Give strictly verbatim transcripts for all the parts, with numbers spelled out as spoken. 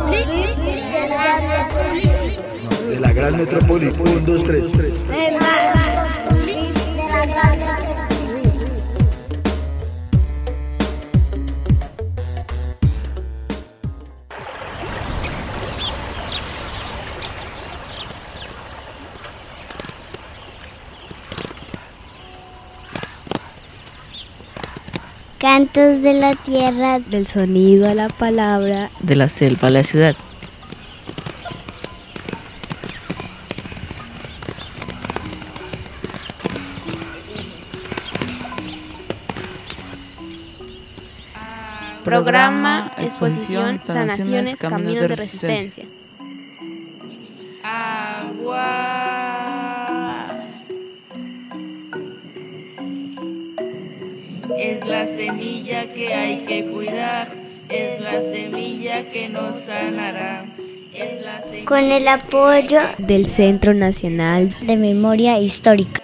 De la gran metrópoli. Un, dos, tres, tres. Cantos de la tierra, del sonido a la palabra, de la selva a la ciudad. Programa, exposición, sanaciones, caminos de resistencia. Agua es la semilla que hay que cuidar, es la semilla que nos sanará. Es la semilla con el apoyo del Centro Nacional de Memoria Histórica.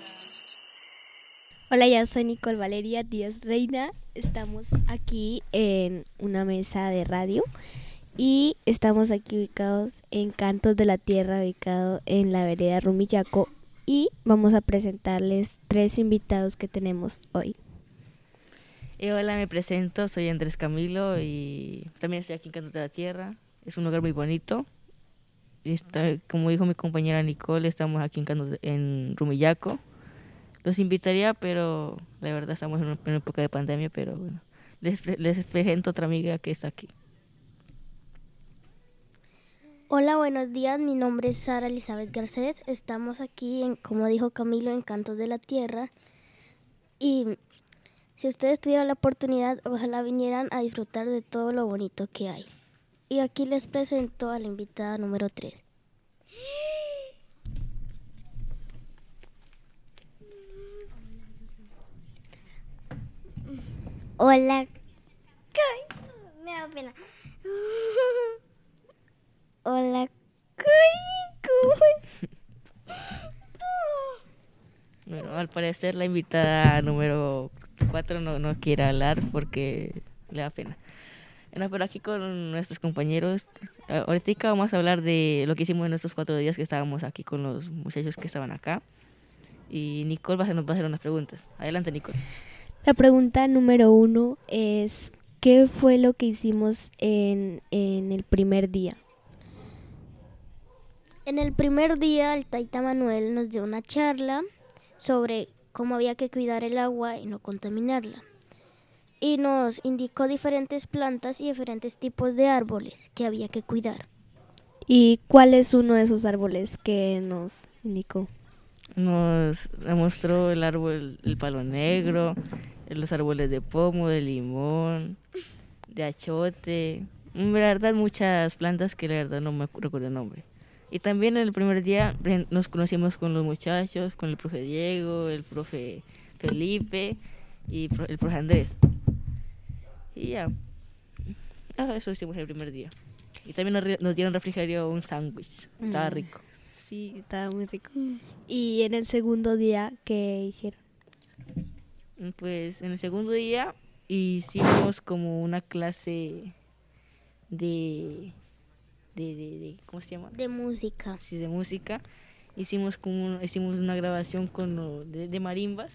Hola, ya soy Nicole Valeria Díaz Reina. Estamos aquí en una mesa de radio y estamos aquí ubicados en Cantos de la Tierra, ubicado en la vereda Rumillaco, y vamos a presentarles tres invitados que tenemos hoy. Eh, hola, me presento, soy Andrés Camilo y también estoy aquí en Cantos de la Tierra. Es un lugar muy bonito. Está, como dijo mi compañera Nicole, estamos aquí en Cantos de, en Rumillaco. Los invitaría, pero la verdad estamos en una, en una época de pandemia, pero bueno, les, les presento a otra amiga que está aquí. Hola, buenos días, mi nombre es Sara Elizabeth Garcés, estamos aquí, en, como dijo Camilo, en Cantos de la Tierra, y si ustedes tuvieran la oportunidad, ojalá vinieran a disfrutar de todo lo bonito que hay. Y aquí les presento a la invitada número tres. Hola. Ay, me da pena. Hola. ¿Cómo es? Bueno, al parecer la invitada número cuatro no, no quiere hablar porque le da pena. Bueno, pero aquí con nuestros compañeros, ahorita vamos a hablar de lo que hicimos en estos cuatro días que estábamos aquí con los muchachos que estaban acá. Y Nicole va a, nos va a hacer unas preguntas. Adelante, Nicole. La pregunta número uno es, ¿qué fue lo que hicimos en, en el primer día? En el primer día, el Taita Manuel nos dio una charla sobre cómo había que cuidar el agua y no contaminarla. Y nos indicó diferentes plantas y diferentes tipos de árboles que había que cuidar. ¿Y cuál es uno de esos árboles que nos indicó? Nos mostró el árbol, el palo negro, los árboles de pomo, de limón, de achote, la verdad muchas plantas que la verdad no me recuerdo el nombre. Y también en el primer día nos conocimos con los muchachos, con el profe Diego, el profe Felipe y el profe Andrés. Y ya, ah, eso hicimos el primer día. Y también nos, nos dieron refrigerio, un sándwich, estaba Mm. rico. Sí, estaba muy rico. ¿Y en el segundo día qué hicieron? Pues en el segundo día hicimos como una clase de, de, de, de ¿cómo se llama? De música. Sí, de música. Hicimos como un- hicimos una grabación con lo de, de marimbas.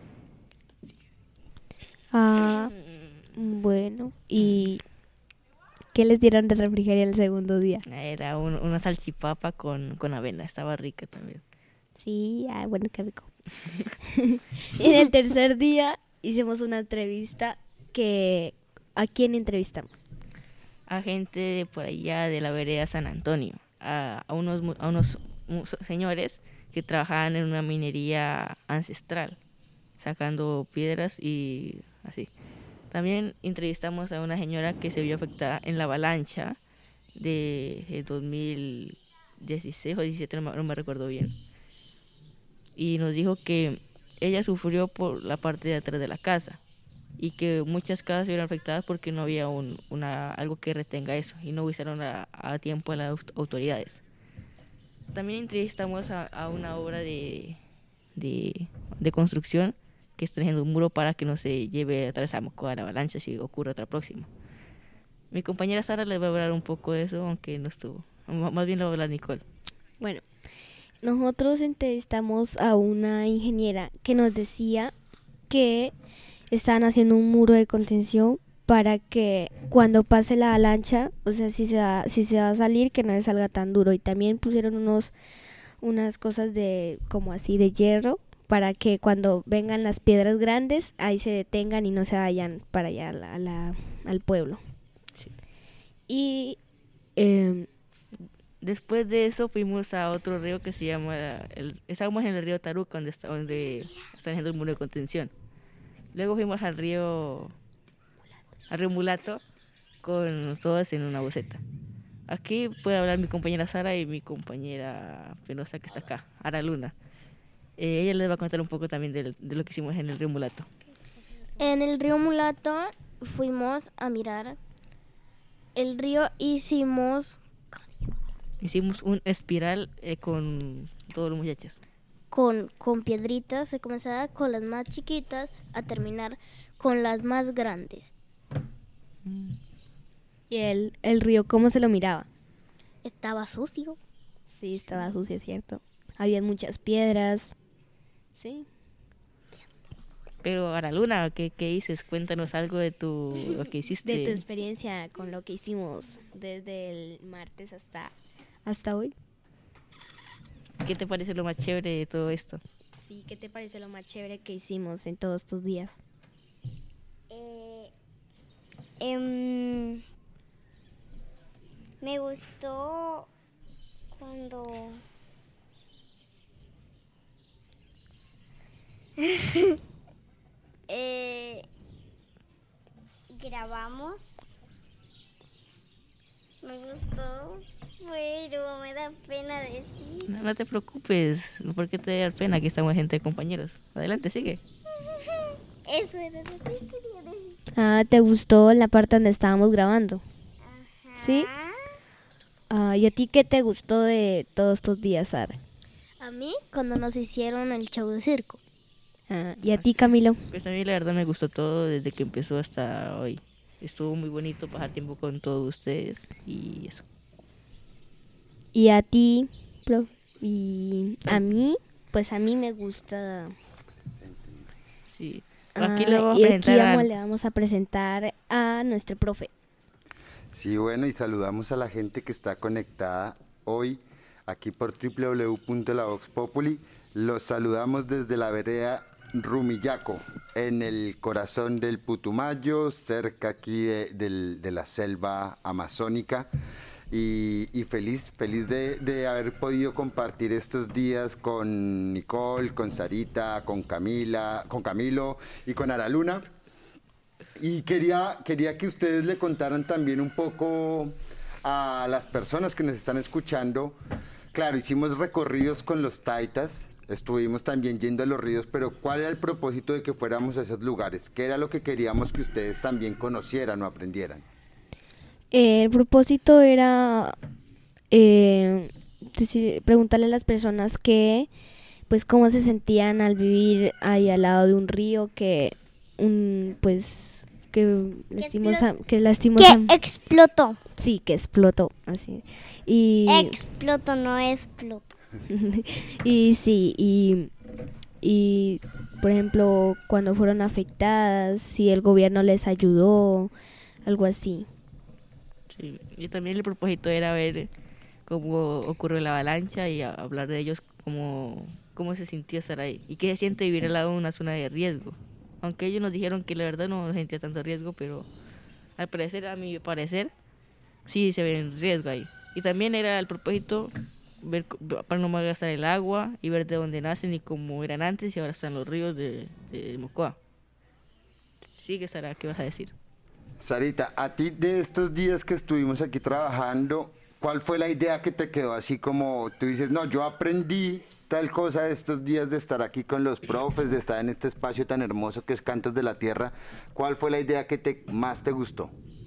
Ah, bueno. ¿Y qué les dieron de refrigerio el segundo día? Era un- una salchipapa con, con avena, estaba rica también. Sí, ah, bueno, qué rico. En el tercer día hicimos una entrevista que... ¿A quién entrevistamos? A gente de por allá de la vereda San Antonio, a, a unos, mu- a unos mu- señores que trabajaban en una minería ancestral, sacando piedras y así. También entrevistamos a una señora que se vio afectada en la avalancha de eh, dos mil dieciséis o diecisiete, no me, no me recuerdo bien. Y nos dijo que ella sufrió por la parte de atrás de la casa y que muchas casas se vieron afectadas porque no había un, una, algo que retenga eso y no avisaron a, a tiempo a las aut- autoridades. También entrevistamos a, a una obra de, de, de construcción que está haciendo un muro para que no se lleve a través de la avalancha si ocurre otra próxima. Mi compañera Sara les va a hablar un poco de eso, aunque no estuvo. M- Más bien lo va a hablar Nicole. Bueno, nosotros entrevistamos a una ingeniera que nos decía que estaban haciendo un muro de contención para que cuando pase la avalancha, o sea, si se va, si se va a salir, que no le salga tan duro. Y también pusieron unos unas cosas de como así de hierro para que cuando vengan las piedras grandes, ahí se detengan y no se vayan para allá a la, a la- al pueblo. Sí. Y eh, Después de eso fuimos a otro río que se llama, el, estábamos en el río Taruca, donde está, donde está haciendo el muro de contención. Luego fuimos al río, al río Mulato, con todos en una boceta. Aquí puede hablar mi compañera Sara y mi compañera penosa que está acá, Ara Luna. Eh, ella les va a contar un poco también del- de lo que hicimos en el río Mulato. En el río Mulato fuimos a mirar el río, hicimos Hicimos un espiral eh, con todos los muchachos. con, con piedritas, se comenzaba con las más chiquitas a terminar con las más grandes. y el, el río, ¿cómo se lo miraba? Estaba sucio. Sí, estaba sucio, ¿cierto? Había muchas piedras. Sí. Pero Ara Luna, ¿qué, qué dices? Cuéntanos algo de tu, lo que hiciste. De tu experiencia con lo que hicimos desde el martes hasta, hasta hoy. ¿Qué te parece lo más chévere de todo esto? Sí, ¿qué te pareció lo más chévere que hicimos en todos estos días? Eh, em, me gustó cuando eh, grabamos. Me gustó, pero me da pena decir. No, no te preocupes, ¿por qué te da pena? Aquí estamos gente de compañeros. Adelante, sigue. Eso era lo que quería decir. Ah, ¿te gustó la parte donde estábamos grabando? ¿Sí? Ah, Ah, ¿y a ti qué te gustó de todos estos días, Sara? A mí, cuando nos hicieron el show de circo. Ah, ¿y a ti, Camilo? Pues a mí la verdad me gustó todo desde que empezó hasta hoy. Estuvo muy bonito pasar tiempo con todos ustedes y eso. ¿Y a ti, prof? Y a mí, pues a mí me gusta. Sí. Ah, Aquí le vamos a y aquí presentar a- vamos- le vamos a presentar a nuestro profe. Sí, bueno, y saludamos a la gente que está conectada hoy aquí por doble u doble u doble u punto la vox populi. Los saludamos desde la vereda Rumillaco, en el corazón del Putumayo, cerca aquí de, del- de la selva amazónica. Y, y feliz, feliz de, de haber podido compartir estos días con Nicole, con Sarita, con Camila, con Camilo y con Ara Luna. Y quería, quería que ustedes le contaran también un poco a las personas que nos están escuchando. Claro, hicimos recorridos con los taitas, estuvimos también yendo a los ríos, pero ¿cuál era el propósito de que fuéramos a esos lugares? ¿Qué era lo que queríamos que ustedes también conocieran o aprendieran? Eh, el propósito era eh, decir- preguntarle a las personas que, pues, cómo se sentían al vivir ahí al lado de un río que, un, pues, que lastimosa, que lastimosa, que explotó. sí, que explotó, así, y, Explotó, no explotó. y sí, y, y, por ejemplo, cuando fueron afectadas, si el gobierno les ayudó, algo así. Sí, y también el propósito era ver cómo ocurrió la avalancha y a- hablar de ellos, cómo, cómo se sintió estar ahí y qué se siente vivir al lado de una zona de riesgo. Aunque ellos nos dijeron que la verdad no sentía tanto riesgo, pero al parecer, a mi parecer, sí se ve en riesgo ahí. Y también era el propósito ver co- para no malgastar el agua y ver de dónde nacen y cómo eran antes y ahora están los ríos de, de Mocoa. Sigue, Sara, ¿qué vas a decir? Sarita, a ti de estos días que estuvimos aquí trabajando, ¿cuál fue la idea que te quedó así como tú dices, no, yo aprendí tal cosa de estos días de estar aquí con los profes, de estar en este espacio tan hermoso que es Cantos de la Tierra? ¿Cuál fue la idea que te, más te gustó?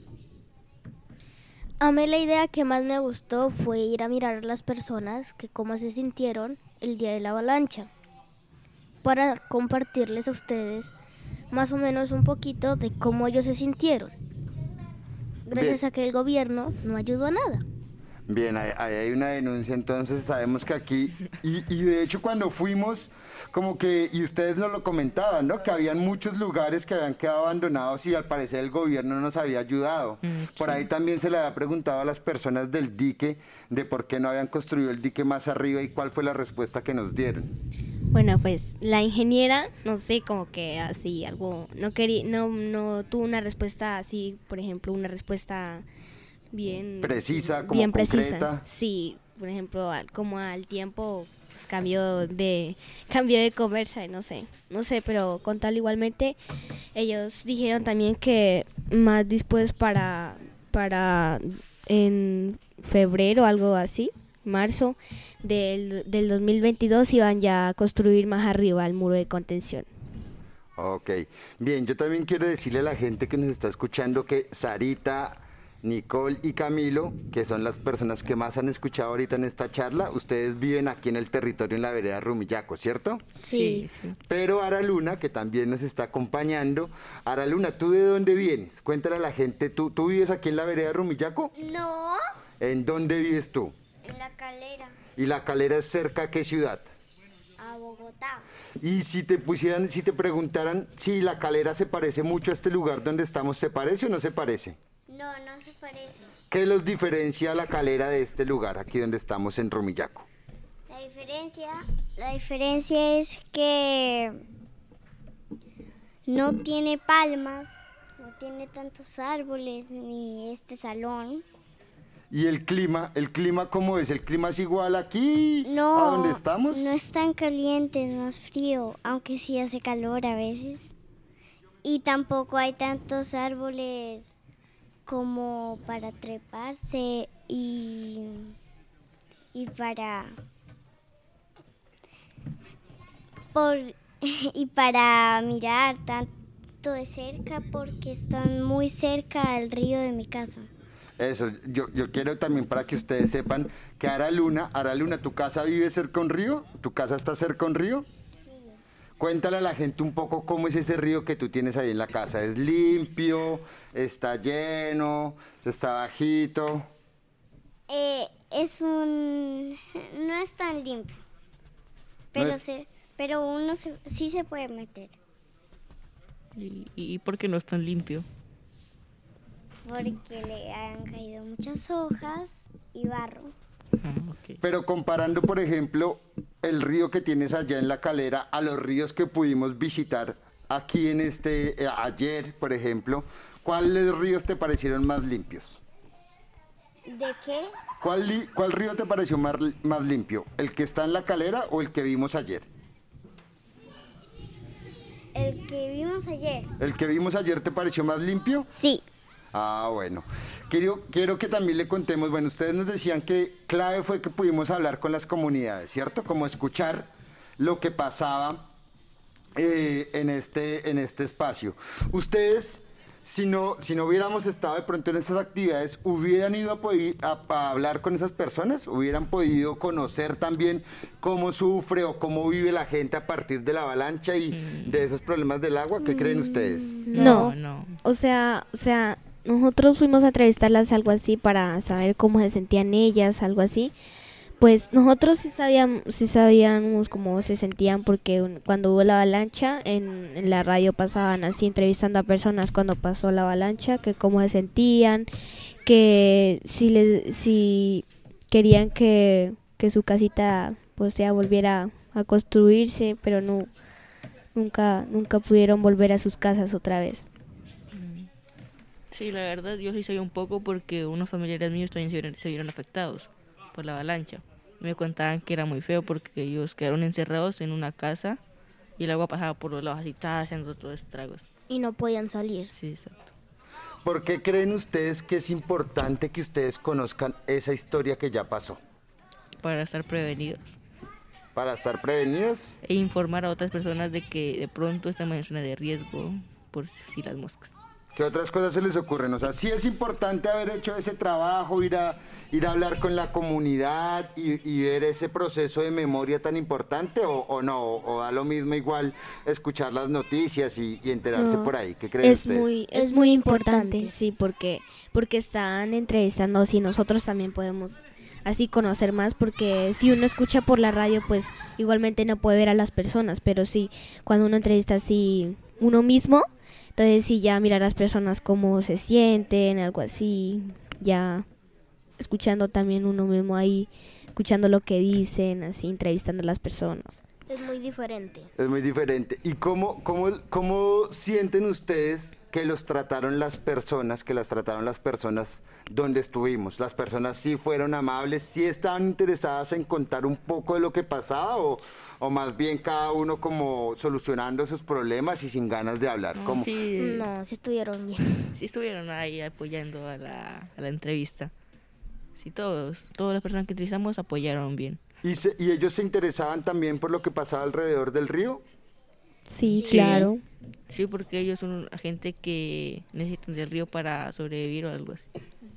A mí la idea que más me gustó fue ir a mirar a las personas que cómo se sintieron el día de la avalancha, para compartirles a ustedes más o menos un poquito de cómo ellos se sintieron. gracias Bien. a que el gobierno no ayudó a nada. Bien, ahí, ahí hay una denuncia, entonces sabemos que aquí, y, y de hecho cuando fuimos, como que, y ustedes nos lo comentaban, ¿no? Que habían muchos lugares que habían quedado abandonados y al parecer el gobierno no nos había ayudado. Mm, Por sí. ahí también se le había preguntado a las personas del dique de por qué no habían construido el dique más arriba y cuál fue la respuesta que nos dieron. Bueno, pues la ingeniera, no sé, como que así algo, no quería, no, no tuvo una respuesta así, por ejemplo, una respuesta bien Precisa, como bien concreta. precisa. Sí, por ejemplo, al- como al tiempo pues, cambió de cambió de conversa, no sé, no sé, pero con tal igualmente ellos dijeron también que más después para para en febrero algo así, marzo del, del dos mil veintidós iban ya a construir más arriba el muro de contención. Ok, bien, yo también quiero decirle a la gente que nos está escuchando que Sarita, Nicole y Camilo, que son las personas que más han escuchado ahorita en esta charla, ustedes viven aquí en el territorio en la vereda Rumillaco, ¿cierto? Sí. sí. Pero Ara Luna, que también nos está acompañando. Ara Luna, ¿tú de dónde vienes? Cuéntale a la gente, ¿tú, tú vives aquí en la vereda Rumillaco? No, ¿En dónde vives tú? en la calera, ¿Y la calera es cerca a qué ciudad? a Bogotá. Y si te pusieran, si te preguntaran si la calera se parece mucho a este lugar donde estamos, ¿se parece o no se parece? No, no se parece. ¿Qué los diferencia a la calera de este lugar, aquí donde estamos en Rumillaco? La diferencia, la diferencia es que no tiene palmas, no tiene tantos árboles ni este salón. ¿Y el clima? ¿El clima cómo es? ¿El clima es igual aquí No, a donde estamos? no es tan caliente, es más frío, aunque sí hace calor a veces. Y tampoco hay tantos árboles como para treparse y, y para por y para mirar tanto de cerca porque están muy cerca al río de mi casa. Eso, yo, yo quiero también para que ustedes sepan que Ara Luna, Ara Luna, ¿tu casa vive cerca a un río? ¿Tu casa está cerca a un río? Sí. Cuéntale a la gente un poco cómo es ese río que tú tienes ahí en la casa. ¿Es limpio? ¿Está lleno? ¿Está bajito? Eh, es un no es tan limpio, pero es- se pero uno se, sí se puede meter ¿Y, y por qué no es tan limpio? porque le han caído muchas hojas y barro. Ah, ok. Pero comparando, por ejemplo, el río que tienes allá en la calera a los ríos que pudimos visitar aquí en este, eh, ayer, por ejemplo, ¿cuáles ríos te parecieron más limpios? ¿De qué? ¿Cuál, li- cuál río te pareció más, más limpio? ¿El que está en la calera o el que vimos ayer? El que vimos ayer. ¿El que vimos ayer te pareció más limpio? Sí. Ah, bueno. Quiero, quiero que también le contemos, bueno, ustedes nos decían que clave fue que pudimos hablar con las comunidades, ¿cierto? Como escuchar lo que pasaba eh, en, este, en este espacio. Ustedes, si no, si no hubiéramos estado de pronto en esas actividades, ¿hubieran ido a, poder, a, a hablar con esas personas? ¿Hubieran podido conocer también cómo sufre o cómo vive la gente a partir de la avalancha y de esos problemas del agua? ¿Qué creen ustedes? No. no. O sea, o sea, nosotros fuimos a entrevistarlas algo así para saber cómo se sentían ellas, algo así. Pues nosotros sí sabíamos, sí sabíamos cómo se sentían porque un- cuando hubo la avalancha en, en la radio pasaban así entrevistando a personas cuando pasó la avalancha, que cómo se sentían, que si le, si querían que, que su casita pues ya volviera a construirse, pero no nunca nunca pudieron volver a sus casas otra vez. Sí, la verdad, yo sí sabía un poco porque unos familiares míos también se vieron, se vieron afectados por la avalancha. Me contaban que era muy feo porque ellos quedaron encerrados en una casa y el agua pasaba por los lados y estaba haciendo todos estragos. Y no podían salir. Sí, exacto. ¿Por qué creen ustedes que es importante que ustedes conozcan esa historia que ya pasó? Para estar prevenidos Para estar prevenidos. e informar a otras personas de que de pronto estamos en zona de riesgo por si las moscas. ¿Qué otras cosas se les ocurren? O sea, sí es importante haber hecho ese trabajo, ir a, ir a hablar con la comunidad y, y ver ese proceso de memoria tan importante, o, o no, o, o da lo mismo igual escuchar las noticias y, y enterarse No, por ahí. ¿Qué creen es ustedes? muy es, Es muy muy importante, importante. sí, porque porque están entrevistando, así nosotros también podemos así conocer más, porque si uno escucha por la radio, pues igualmente no puede ver a las personas, pero sí, cuando uno entrevista así uno mismo, entonces sí ya mirar a las personas cómo se sienten, algo así, ya escuchando también uno mismo ahí, escuchando lo que dicen, así entrevistando a las personas. Es muy diferente. Es muy diferente. ¿Y cómo, cómo, cómo sienten ustedes que los trataron las personas, que las trataron las personas donde estuvimos? ¿Las personas sí fueron amables, sí estaban interesadas en contar un poco de lo que pasaba, o, o más bien cada uno como solucionando sus problemas y sin ganas de hablar? No, ¿Cómo? sí, No, sí estuvieron bien. sí estuvieron ahí apoyando a la, a la entrevista. Sí, todos, todas las personas que entrevistamos apoyaron bien. ¿Y, se- ¿Y ellos se interesaban también por lo que pasaba alrededor del río? Sí, Sí. claro. Sí, porque ellos son gente que necesitan del río para sobrevivir o algo así.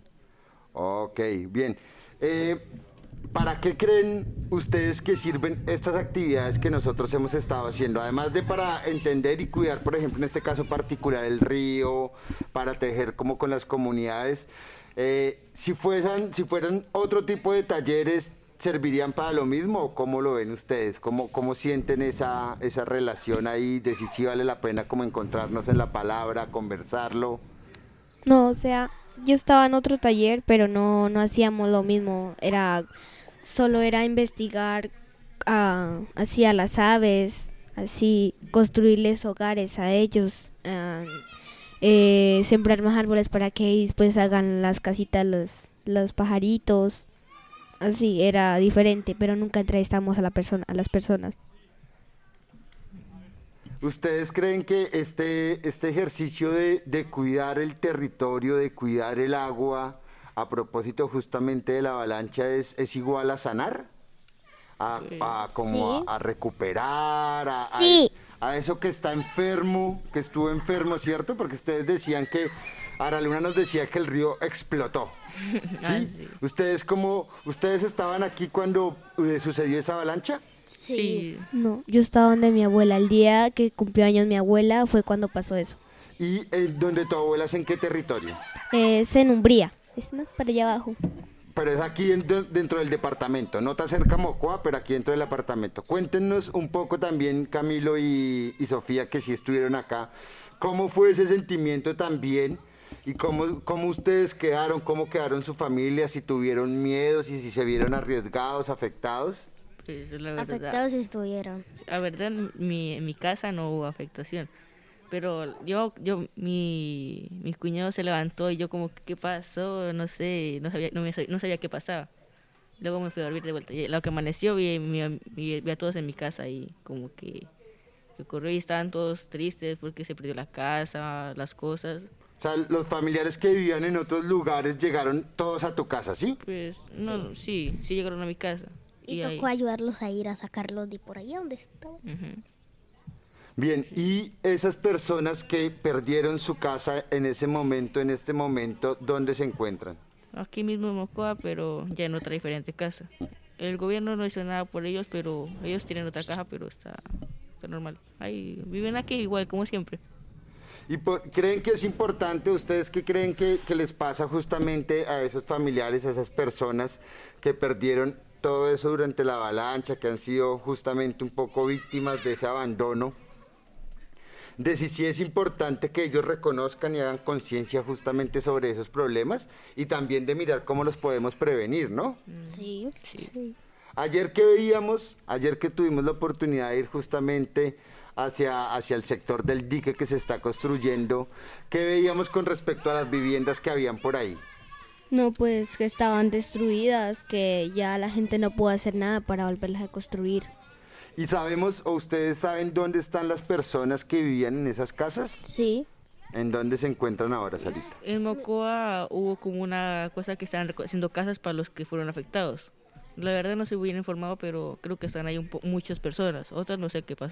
Ok, bien. Eh, ¿Para qué creen ustedes que sirven estas actividades que nosotros hemos estado haciendo? Además de para entender y cuidar, por ejemplo, en este caso particular, el río, para tejer como con las comunidades. Eh, si fueran, si fueran otro tipo de talleres, ¿servirían para lo mismo, o cómo lo ven ustedes? ¿Cómo, cómo sienten esa, esa relación ahí? ¿De si sí vale la pena como encontrarnos en la palabra, conversarlo? No, o sea, yo estaba en otro taller, pero no, no hacíamos lo mismo. Era, solo era investigar ah, así a las aves, así construirles hogares a ellos, ah, eh, sembrar más árboles para que después hagan las casitas los, los pajaritos. Así, era diferente, pero nunca entrevistamos a la persona, a las personas. ¿Ustedes creen que este, este ejercicio de, de cuidar el territorio, de cuidar el agua, a propósito justamente de la avalancha, es, es igual a sanar? A, a como Sí. a, a recuperar, a, a- Sí. a eso que está enfermo, que estuvo enfermo, ¿cierto? Porque ustedes decían que, Ara Luna nos decía que el río explotó. ¿Sí? Ah, sí. ¿Ustedes cómo, ustedes estaban aquí cuando eh, sucedió esa avalancha? Sí, No, yo estaba donde mi abuela. El día que cumplió años mi abuela fue cuando pasó eso. ¿Y eh, donde tu abuela es en qué territorio? Es en Umbría. Es más para allá abajo. Pero es aquí en- de- dentro del departamento, no tan cerca a Mocoa, pero aquí dentro del apartamento. Cuéntenos un poco también, Camilo y, y Sofía, que sí estuvieron acá, cómo fue ese sentimiento también, y cómo, cómo ustedes quedaron, cómo quedaron su familia, si tuvieron miedos y si se vieron arriesgados, afectados. pues la verdad. Afectados estuvieron. La verdad, mi, en mi casa no hubo afectación. Pero yo, yo, mi, mi cuñado se levantó y yo como, ¿qué pasó? No sé, no sabía, no, me sab- no sabía qué pasaba. Luego me fui a dormir de vuelta. Y lo que amaneció, vi, vi- vi- vi a todos en mi casa y como que, que ocurrió y estaban todos tristes porque se perdió la casa, las cosas. O sea, los familiares que vivían en otros lugares llegaron todos a tu casa, ¿sí? Pues, no, sí, sí, llegaron a mi casa. Y, ahí- tocó ayudarlos a ir a sacarlos de por allá donde estaban. Ujú. Bien, y esas personas que perdieron su casa en ese momento, en este momento, ¿dónde se encuentran? Aquí mismo en Mocoa, pero ya en otra diferente casa. El gobierno no hizo nada por ellos, pero ellos tienen otra caja, pero está, está normal. Ahí viven aquí igual, como siempre. ¿Y por- creen que es importante, ustedes qué creen que, que les pasa justamente a esos familiares, a esas personas que perdieron todo eso durante la avalancha, que han sido justamente un poco víctimas de ese abandono? De si sí es importante que ellos reconozcan y hagan conciencia justamente sobre esos problemas, y también de mirar cómo los podemos prevenir, ¿no? Sí. Ayer que veíamos, ayer que tuvimos la oportunidad de ir justamente hacia, hacia el sector del dique que se está construyendo, ¿qué veíamos con respecto a las viviendas que habían por ahí? No, pues que estaban destruidas, que ya la gente no pudo hacer nada para volverlas a construir. ¿Y sabemos, o ustedes saben dónde están las personas que vivían en esas casas? Sí. ¿En dónde se encuentran ahora, Sarita? En Mocoa hubo como una cosa que estaban reco- haciendo casas para los que fueron afectados. La verdad no soy bien informado, pero creo que están ahí un po- muchas personas. Otras no sé qué pasó.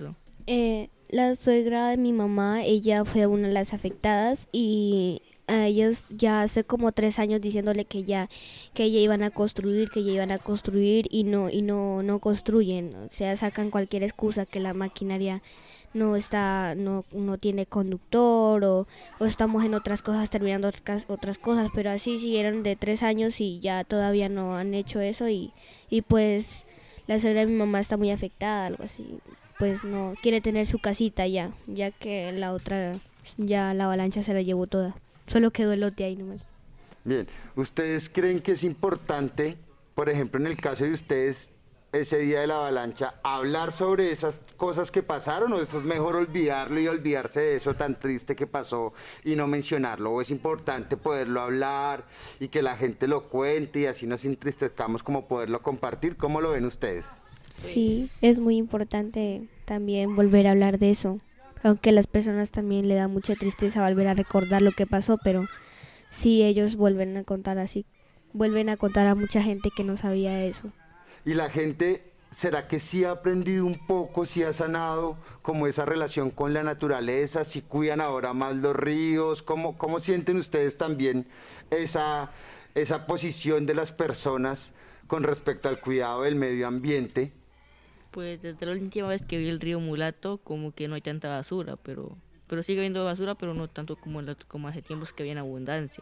Eh, la suegra de mi mamá, ella fue una de las afectadas y a ellos ya hace como tres años diciéndole que ya que ya iban a construir, que ya iban a construir y no y no no construyen, o sea, sacan cualquier excusa que la maquinaria no está no no tiene conductor o, o estamos en otras cosas terminando otras otras cosas, pero así siguieron de tres años y ya todavía no han hecho eso y y pues la suegra de mi mamá está muy afectada, algo así. Pues no quiere tener su casita ya, ya que la otra, ya la avalancha se la llevó toda. Solo quedó el lote ahí nomás. Bien, ¿ustedes creen que es importante, por ejemplo, en el caso de ustedes, ese día de la avalancha, hablar sobre esas cosas que pasaron o eso es mejor olvidarlo y olvidarse de eso tan triste que pasó y no mencionarlo? ¿O es importante poderlo hablar y que la gente lo cuente y así nos entristezcamos como poderlo compartir? ¿Cómo lo ven ustedes? Sí, es muy importante también volver a hablar de eso, aunque a las personas también le da mucha tristeza volver a recordar lo que pasó, pero sí ellos vuelven a contar así, vuelven a contar a mucha gente que no sabía eso. Y la gente, ¿será que sí ha aprendido un poco, sí ha sanado como esa relación con la naturaleza, si cuidan ahora más los ríos? ¿Cómo, cómo sienten ustedes también esa, esa posición de las personas con respecto al cuidado del medio ambiente? Pues desde la última vez que vi el río Mulato, como que no hay tanta basura, pero pero sigue habiendo basura, pero no tanto como, en la, como hace tiempos que había en abundancia.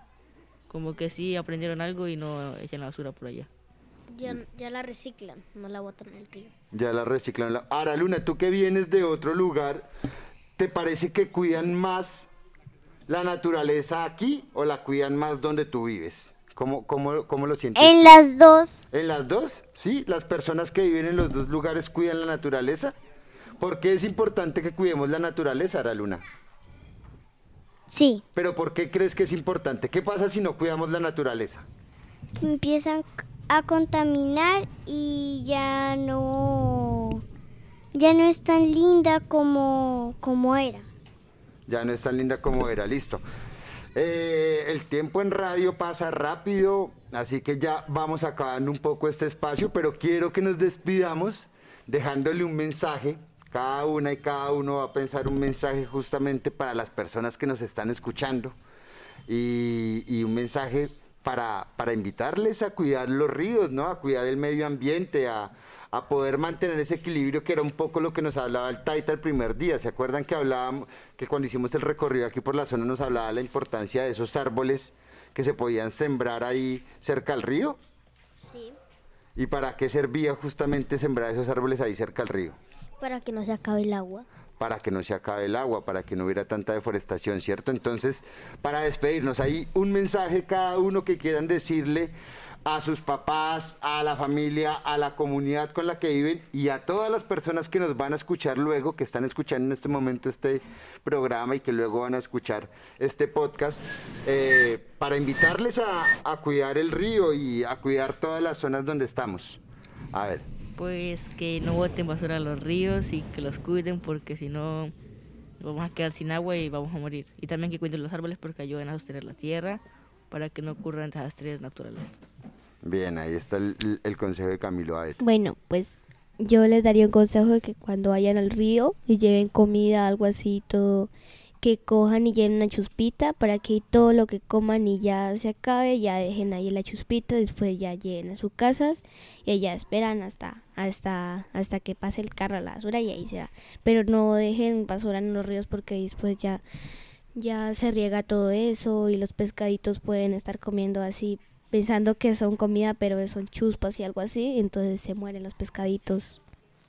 Como que sí aprendieron algo y no echan la basura por allá. Ya, ya la reciclan, no la botan en el río. Ya la reciclan. La... Ahora, Luna, tú que vienes de otro lugar, ¿te parece que cuidan más la naturaleza aquí o la cuidan más donde tú vives? ¿Cómo, cómo, cómo lo sientes? En tú? las dos. ¿En las dos? Sí, las personas que viven en los dos lugares cuidan la naturaleza. ¿Por qué es importante que cuidemos la naturaleza, Ara Luna? Sí. ¿Pero por qué crees que es importante? ¿Qué pasa si no cuidamos la naturaleza? Empiezan a contaminar y ya no ya no es tan linda como, como era. Ya no es tan linda como era, listo. Eh, el tiempo en radio pasa rápido, así que ya vamos acabando un poco este espacio, pero quiero que nos despidamos dejándole un mensaje. Cada una y cada uno va a pensar un mensaje justamente para las personas que nos están escuchando y, y un mensaje para, para invitarles a cuidar los ríos, ¿no? A cuidar el medio ambiente, a, a poder mantener ese equilibrio que era un poco lo que nos hablaba el Taita el primer día. ¿Se acuerdan que hablábamos, que cuando hicimos el recorrido aquí por la zona nos hablaba de la importancia de esos árboles que se podían sembrar ahí cerca al río? Sí. ¿Y para qué servía justamente sembrar esos árboles ahí cerca al río? Para que no se acabe el agua. Para que no se acabe el agua, para que no hubiera tanta deforestación, ¿cierto? Entonces, para despedirnos, hay un mensaje cada uno que quieran decirle a sus papás, a la familia, a la comunidad con la que viven y a todas las personas que nos van a escuchar luego, que están escuchando en este momento este programa y que luego van a escuchar este podcast, eh, para invitarles a, a cuidar el río y a cuidar todas las zonas donde estamos. A ver. Pues que no boten basura a los ríos y que los cuiden porque si no nos vamos a quedar sin agua y vamos a morir. Y también que cuiden los árboles porque ayudan a sostener la tierra para que no ocurran desastres naturales. Bien, ahí está el, el consejo de Camilo. A ver. Bueno, pues yo les daría un consejo de que cuando vayan al río y lleven comida, algo así, todo, que cojan y lleven una chuspita para que todo lo que coman y ya se acabe, ya dejen ahí la chuspita, después ya lleguen a sus casas y allá esperan hasta hasta hasta que pase el carro a la basura y ahí se va. Pero no dejen basura en los ríos porque después ya, ya se riega todo eso y los pescaditos pueden estar comiendo así, pensando que son comida, pero son chuspas y algo así, entonces se mueren los pescaditos.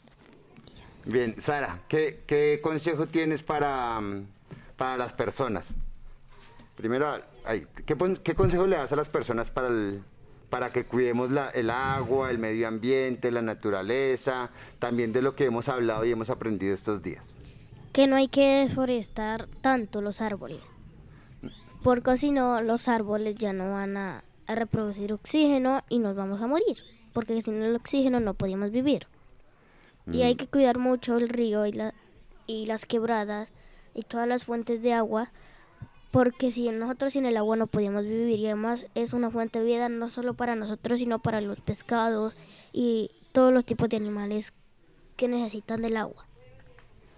Bien, Sara, ¿qué, qué consejo tienes para... para las personas? Primero, ay, ¿qué, ¿qué consejo le das a las personas para, el, para que cuidemos la, el agua, el medio ambiente, la naturaleza, también de lo que hemos hablado y hemos aprendido estos días? Que no hay que deforestar tanto los árboles, porque si no los árboles ya no van a, a reproducir oxígeno y nos vamos a morir, porque sin el oxígeno no podíamos vivir. Mm. Y hay que cuidar mucho el río y, la, y las quebradas y todas las fuentes de agua, porque si nosotros sin el agua no podíamos vivir, y además es una fuente de vida no solo para nosotros, sino para los pescados y todos los tipos de animales que necesitan del agua.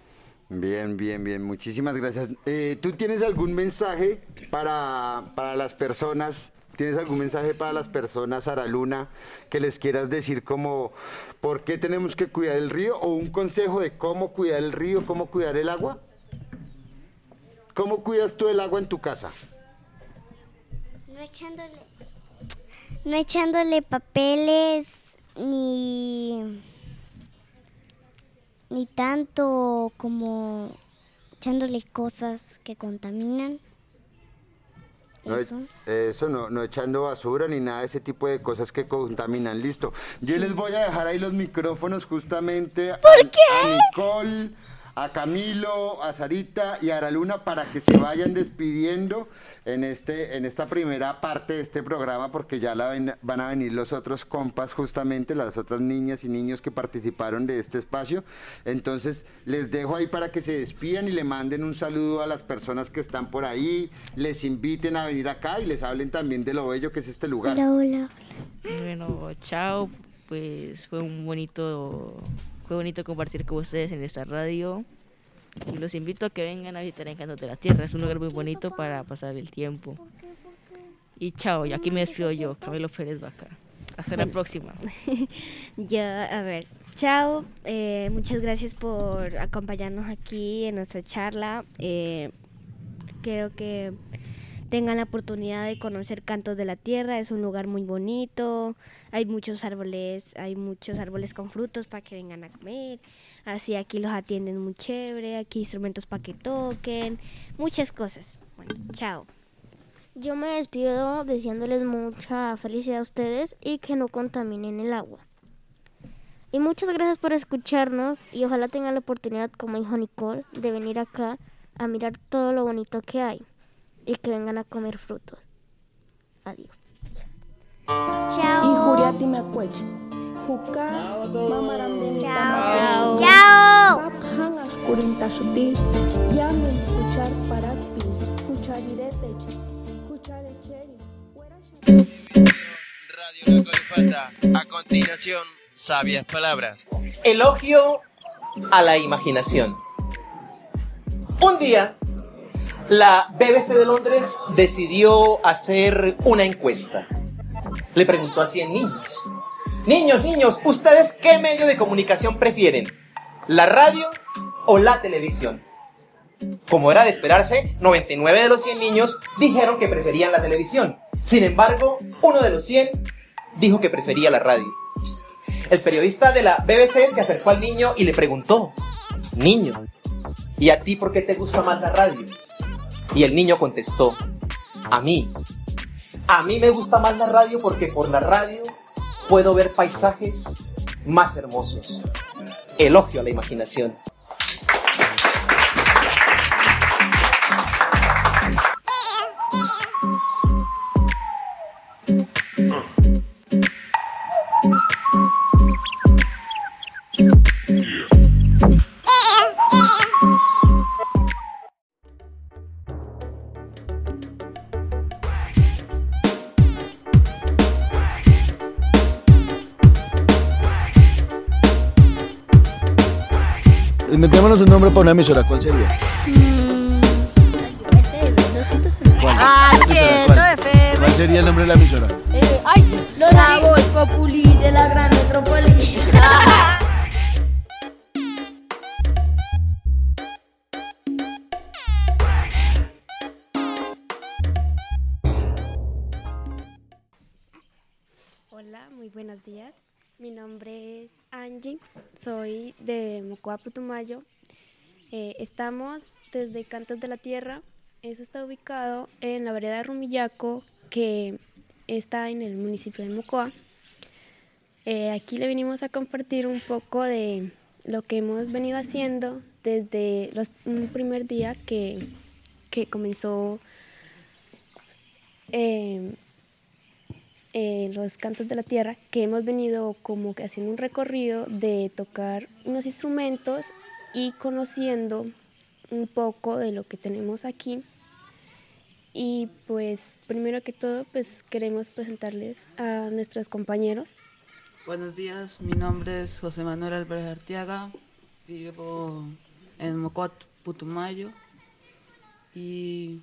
Bien, bien, bien. Muchísimas gracias. Eh, ¿Tú tienes algún mensaje para, para las personas? ¿Tienes algún mensaje para las personas, Sara Luna, que les quieras decir como por qué tenemos que cuidar el río o un consejo de cómo cuidar el río, cómo cuidar el agua? ¿Cómo cuidas tú el agua en tu casa? No echándole, no echándole papeles ni, ni tanto como echándole cosas que contaminan. No, Eso. Eso, no, no echando basura ni nada de ese tipo de cosas que contaminan. Listo. Yo Sí. les voy a dejar ahí los micrófonos justamente a, ¿Por qué? a Nicole, a Camilo, a Sarita y a Araluna para que se vayan despidiendo en, este, en esta primera parte de este programa, porque ya la ven- van a venir los otros compas, justamente las otras niñas y niños que participaron de este espacio. Entonces les dejo ahí para que se despidan y le manden un saludo a las personas que están por ahí, les inviten a venir acá y les hablen también de lo bello que es este lugar. Hola, hola. Bueno, chao, pues fue un bonito, fue bonito compartir con ustedes en esta radio y los invito a que vengan a visitar Encantos de la Tierra, es un lugar muy bonito para pasar el tiempo. Y chao, y aquí me despido yo, Camilo Pérez Vaca. Hasta la próxima. Ya, a ver, chao, eh, muchas gracias por acompañarnos aquí en nuestra charla. Eh, creo que tengan la oportunidad de conocer Cantos de la Tierra, es un lugar muy bonito, hay muchos árboles, hay muchos árboles con frutos para que vengan a comer, así aquí los atienden muy chévere, aquí hay instrumentos para que toquen, muchas cosas. Bueno, chao. Yo me despido deseándoles mucha felicidad a ustedes y que no contaminen el agua. Y muchas gracias por escucharnos y ojalá tengan la oportunidad, como dijo Nicole, de venir acá a mirar todo lo bonito que hay y que vengan a comer frutos. Adiós. Chao. Ihuriati mekwech. Juka mamaramdeni Chao. Chao. Bakhan askurinta suti. Yamen escuchar para pi. Escucharirete. Escucharecheri. Radio La Colifata. A continuación, sabias palabras. Elogio a la imaginación. Un día, la B B C de Londres decidió hacer una encuesta. Le preguntó a cien niños. Niños, niños, ¿ustedes qué medio de comunicación prefieren? ¿La radio o la televisión? Como era de esperarse, noventa y nueve de los cien niños dijeron que preferían la televisión. Sin embargo, uno de los cien dijo que prefería la radio. El periodista de la B B C se acercó al niño y le preguntó: Niño, ¿y a ti por qué te gusta más la radio? Y el niño contestó: A mí, a mí me gusta más la radio porque por la radio puedo ver paisajes más hermosos. Elogio a la imaginación. Inventémonos un nombre para una emisora, ¿cuál sería? ¿Cuál? Ah, ¿Cuál emisora? ¿Cuál? F M. ¿Cuál sería el nombre de la emisora? Eh, ay, la voz populi de la gran metrópoli. Hola, muy buenos días. Mi nombre es Angie, soy de Mocoa, Putumayo. Eh, estamos desde Cantos de la Tierra. Eso está ubicado en la vereda de Rumillaco, que está en el municipio de Mocoa. Eh, aquí le venimos a compartir un poco de lo que hemos venido haciendo desde los, un primer día que, que comenzó eh, eh, los Cantos de la Tierra, que hemos venido como que haciendo un recorrido de tocar unos instrumentos y conociendo un poco de lo que tenemos aquí. Y pues primero que todo pues queremos presentarles a nuestros compañeros. Buenos días, mi nombre es José Manuel Álvarez Arteaga, vivo en Mocoa Putumayo y...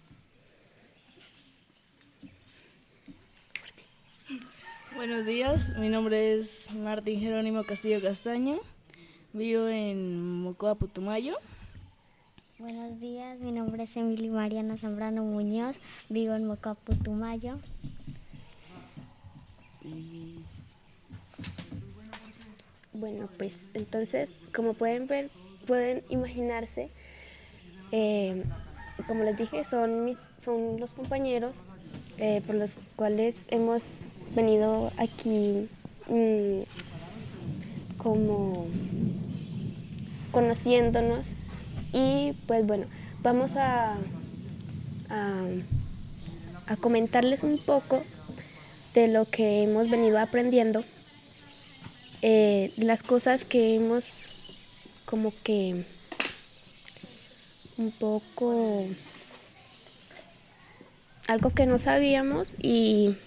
Buenos días, mi nombre es Martín Jerónimo Castillo Castaño, vivo en Mocoa Putumayo. Buenos días, mi nombre es Emily Mariana Zambrano Muñoz, vivo en Mocoa Putumayo. y... Bueno, pues entonces, como pueden ver, pueden imaginarse, eh, como les dije, son, mis, son los compañeros eh, por los cuales hemos venido aquí mmm, como conociéndonos y pues bueno, vamos a, a, a comentarles un poco de lo que hemos venido aprendiendo, eh, las cosas que hemos como que un poco algo que no sabíamos y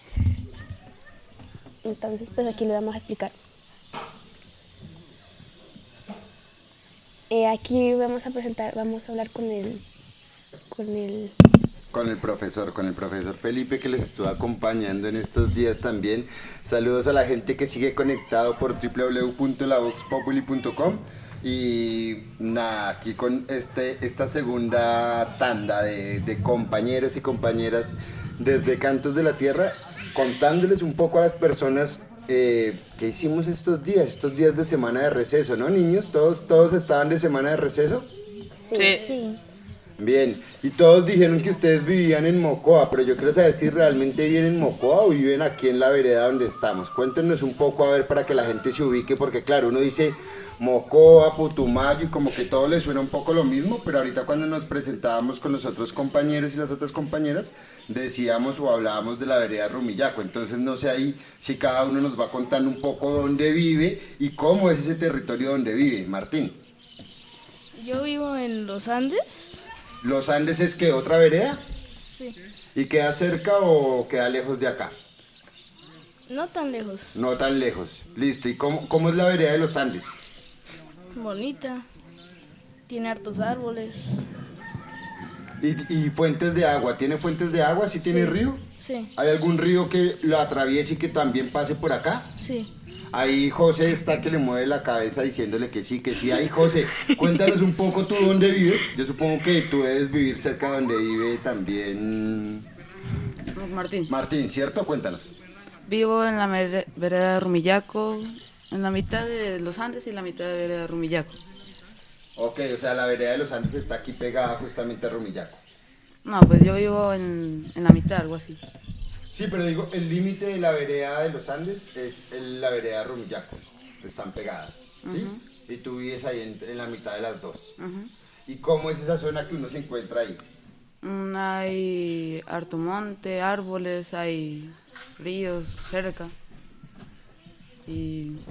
entonces pues aquí le vamos a explicar. Eh, aquí vamos a presentar, vamos a hablar con el con el Con el profesor, con el profesor Felipe, que les estuvo acompañando en estos días también. Saludos a la gente que sigue conectado por w w w punto la vox populi punto com. Y nada, aquí con este, esta segunda tanda de, de compañeros y compañeras desde Cantos de la Tierra, contándoles un poco a las personas eh, qué hicimos estos días, estos días de semana de receso, ¿no, niños? ¿Todos, todos estaban de semana de receso? Sí, sí. Bien, y todos dijeron que ustedes vivían en Mocoa, pero yo quiero saber si realmente viven en Mocoa o viven aquí en la vereda donde estamos. Cuéntenos un poco a ver para que la gente se ubique, porque claro, uno dice Mocoa, Putumayo y como que todo le suena un poco lo mismo, pero ahorita cuando nos presentábamos con los otros compañeros y las otras compañeras, decíamos o hablábamos de la vereda Rumillaco. Entonces no sé ahí si cada uno nos va contando un poco dónde vive y cómo es ese territorio donde vive. Martín. Yo vivo en los Andes. ¿Los Andes es que otra vereda? Sí. ¿Y queda cerca o queda lejos de acá? No tan lejos. No tan lejos. Listo. ¿Y cómo, cómo es la vereda de los Andes? Bonita. Tiene hartos árboles. ¿Y, y fuentes de agua? ¿Tiene fuentes de agua? ¿Sí tiene Sí. río? Sí. ¿Hay algún río que lo atraviese y que también pase por acá? Sí. Ahí José está que le mueve la cabeza diciéndole que sí, que sí. Ahí José, cuéntanos un poco tú dónde vives. Yo supongo que tú debes vivir cerca de donde vive también Martín. Martín, ¿cierto? Cuéntanos. Vivo en la mere- vereda de Rumillaco, en la mitad de los Andes y la mitad de vereda de Rumillaco. Ok, o sea, la vereda de los Andes está aquí pegada justamente a Rumillaco. No, pues yo vivo en, en la mitad, algo así. Sí, pero digo, el límite de la vereda de los Andes es el- la vereda de Rumillaco. Están pegadas, ¿sí? Ujú. Y tú vives ahí en, en la mitad de las dos. Ujú. ¿Y cómo es esa zona que uno se encuentra ahí? Mm, Hay harto monte, árboles, hay ríos cerca. Y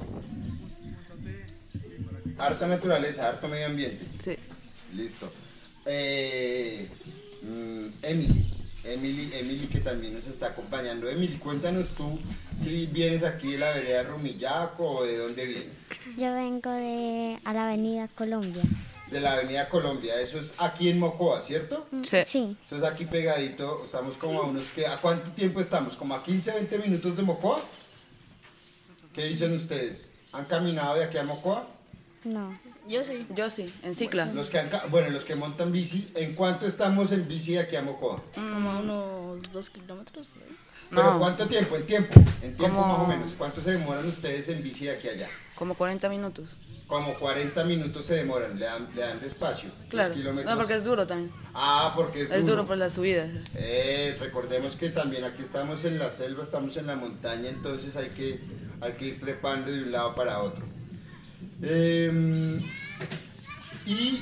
Harta naturaleza, harto medio ambiente. sí. Listo. Eh, mm, Emily, Emily, Emily que también nos está acompañando. Emily, cuéntanos tú si vienes aquí de la vereda Rumillaco o de dónde vienes. Yo vengo de a la Avenida Colombia. De la avenida Colombia, eso es aquí en Mocoa, ¿cierto? Sí. Sí. Eso es aquí pegadito, estamos como a unos que, ¿a cuánto tiempo estamos? ¿Como a quince, veinte minutos de Mocoa? ¿Qué dicen ustedes? ¿Han caminado de aquí a Mocoa? No. Yo sí. Yo sí, en cicla. Los que han, ca- bueno, los que montan bici, ¿en cuánto estamos en bici de aquí a Mocoa? Como a unos dos kilómetros. por ahí. ¿Pero No. cuánto tiempo? ¿En tiempo? En tiempo Como- más o menos. ¿Cuánto se demoran ustedes en bici de aquí a allá? Como cuarenta minutos. Como cuarenta minutos se demoran, le dan, le dan despacio. dos Claro. kilómetros. No, porque es duro también. Ah, porque es, Es duro por la subida. Eh, recordemos que también aquí estamos en la selva, estamos en la montaña, entonces hay que, hay que ir trepando de un lado para otro. Eh, y,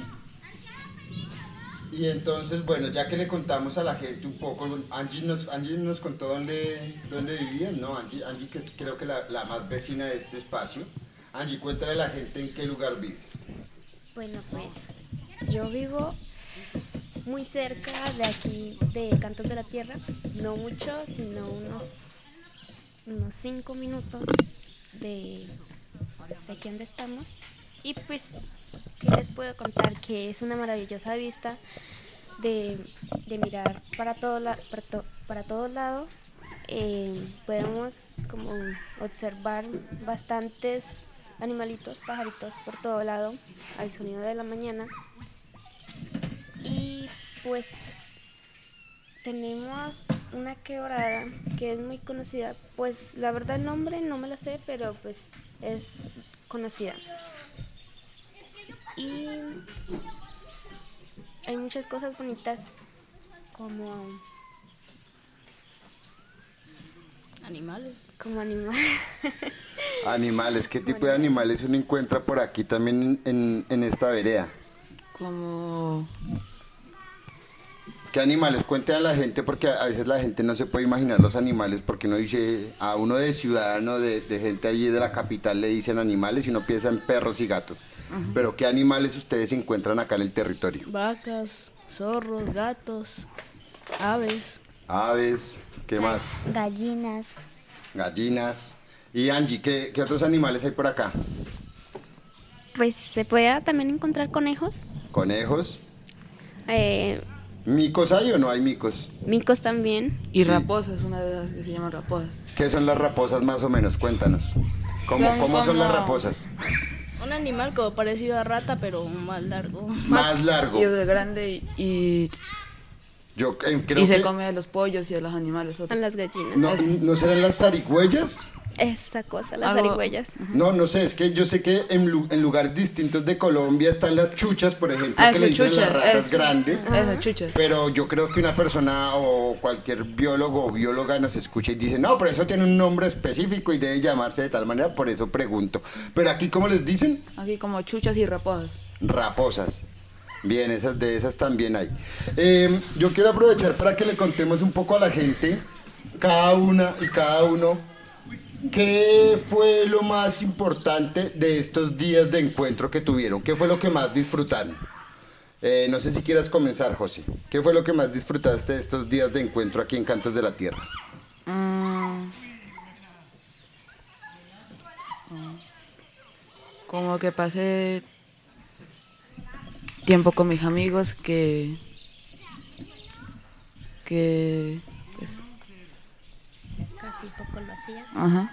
y entonces, bueno, ya que le contamos a la gente un poco, Angie nos, Angie nos contó dónde, dónde vivían, ¿no? Angie, Angie que es creo que la, la más vecina de este espacio. Angie, cuéntale a la gente en qué lugar vives. Bueno, pues yo vivo muy cerca de aquí, de Cantos de la Tierra, no mucho, sino unos unos cinco minutos de, de aquí donde estamos. Y pues ¿qué les puedo contar? Que es una maravillosa vista de, de mirar para todo la, para, to, para todo lado. Eh, podemos como observar bastantes animalitos, pajaritos por todo lado al sonido de la mañana. Y pues tenemos una quebrada que es muy conocida, pues la verdad el nombre no me la sé, pero pues es conocida. Y hay muchas cosas bonitas como animales. Como animales. Animales, ¿qué tipo de animales uno encuentra por aquí también en, en esta vereda? Como... ¿Qué animales? Cuenten a la gente, porque a veces la gente no se puede imaginar los animales, porque uno dice, a uno de ciudadano, de, de gente allí de la capital le dicen animales y uno piensa en perros y gatos. Uh-huh. Pero ¿qué animales ustedes encuentran acá en el territorio? Vacas, zorros, gatos, aves. Aves, ¿qué más? Gallinas. Gallinas. Y Angie, ¿qué, qué otros animales hay por acá? Pues se puede también encontrar conejos. ¿Conejos? Eh... ¿Micos hay o no hay micos? Micos también. Y sí. Raposas, una de las que se llaman raposas. ¿Qué son las raposas más o menos? Cuéntanos. ¿Cómo son, ¿cómo son las raposas? Un animal como parecido a rata, pero más largo. Más largo. Y es grande y... Yo eh, creo y se que... come a los pollos y a los animales. A las gallinas. ¿No, ¿no serán las zarigüeyas? Esta cosa, las Algo... zarigüeyas. No, no sé, es que yo sé que en, lu en lugares distintos de Colombia están las chuchas, por ejemplo, ah, que le dicen chucha, las ratas es, grandes. Esas chuchas. Pero yo creo que una persona o cualquier biólogo o bióloga nos escucha y dice, no, pero eso tiene un nombre específico y debe llamarse de tal manera, por eso pregunto. Pero aquí, ¿cómo les dicen? Aquí como chuchas y raposas. Raposas. Bien, esas de esas también hay. Eh, yo quiero aprovechar para que le contemos un poco a la gente, cada una y cada uno, ¿qué fue lo más importante de estos días de encuentro que tuvieron? ¿Qué fue lo que más disfrutaron? Eh, no sé si quieras comenzar, José. ¿Qué fue lo que más disfrutaste de estos días de encuentro aquí en Cantos de la Tierra? Mm. Como que pasé tiempo con mis amigos que... que... pues, casi poco lo hacía. Ajá.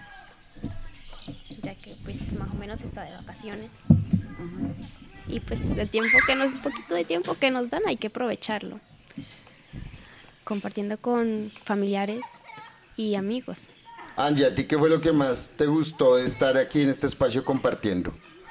Ya que pues más o menos está de vacaciones. Uh-huh. Y pues el tiempo que nos, un poquito de tiempo que nos dan hay que aprovecharlo. Compartiendo con familiares y amigos. Angie, ¿a ti qué fue lo que más te gustó de estar aquí en este espacio compartiendo?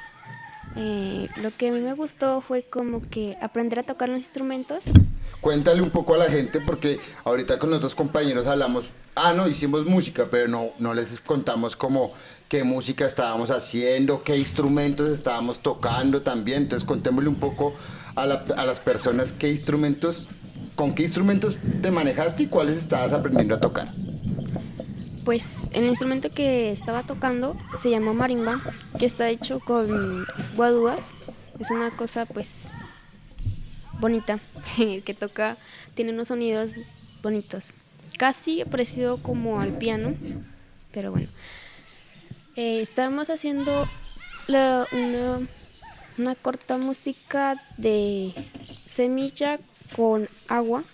Eh, lo que a mí me gustó fue como que aprender a tocar los instrumentos. Cuéntale un poco a la gente, porque ahorita con otros compañeros hablamos, ah, no, hicimos música, pero no, no les contamos como qué música estábamos haciendo, qué instrumentos estábamos tocando también. Entonces contémosle un poco a, la, a las personas qué instrumentos, con qué instrumentos te manejaste y cuáles estabas aprendiendo a tocar. Pues el instrumento que estaba tocando se llama marimba, que está hecho con guadúa. Es una cosa pues bonita, que toca, tiene unos sonidos bonitos. Casi parecido como al piano, pero bueno. Eh, estábamos haciendo la, una, una corta música de semilla con agua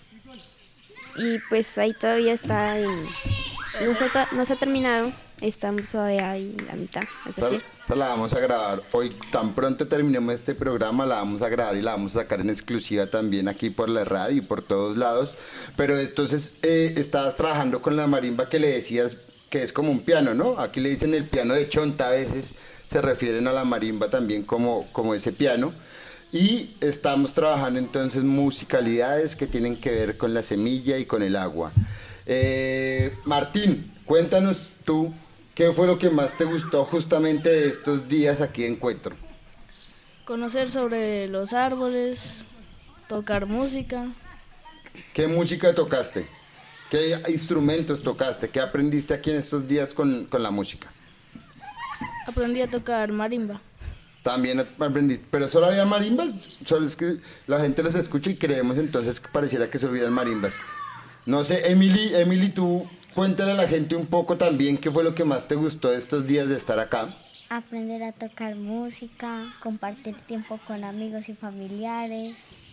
y pues ahí todavía está en... No se, no se ha terminado, estamos todavía ahí en la mitad. Es decir, esta la vamos a grabar hoy, tan pronto terminemos este programa, la vamos a grabar y la vamos a sacar en exclusiva también aquí por la radio y por todos lados. Pero entonces eh, estabas trabajando con la marimba que le decías que es como un piano, ¿no? Aquí le dicen el piano de chonta, a veces se refieren a la marimba también como, como ese piano. Y estamos trabajando entonces musicalidades que tienen que ver con la semilla y con el agua. Eh, Martín, cuéntanos tú, ¿qué fue lo que más te gustó justamente de estos días aquí de encuentro? Conocer sobre los árboles, tocar música. ¿Qué música tocaste? ¿Qué instrumentos tocaste? ¿Qué aprendiste aquí en estos días con, con la música? Aprendí a tocar marimba. También aprendiste, pero solo había marimbas, solo es que la gente los escucha y creemos entonces que pareciera que se hubieran marimbas. No sé, Emily, Emily, tú cuéntale a la gente un poco también qué fue lo que más te gustó de estos días de estar acá. aprender a tocar música, compartir tiempo con amigos y familiares.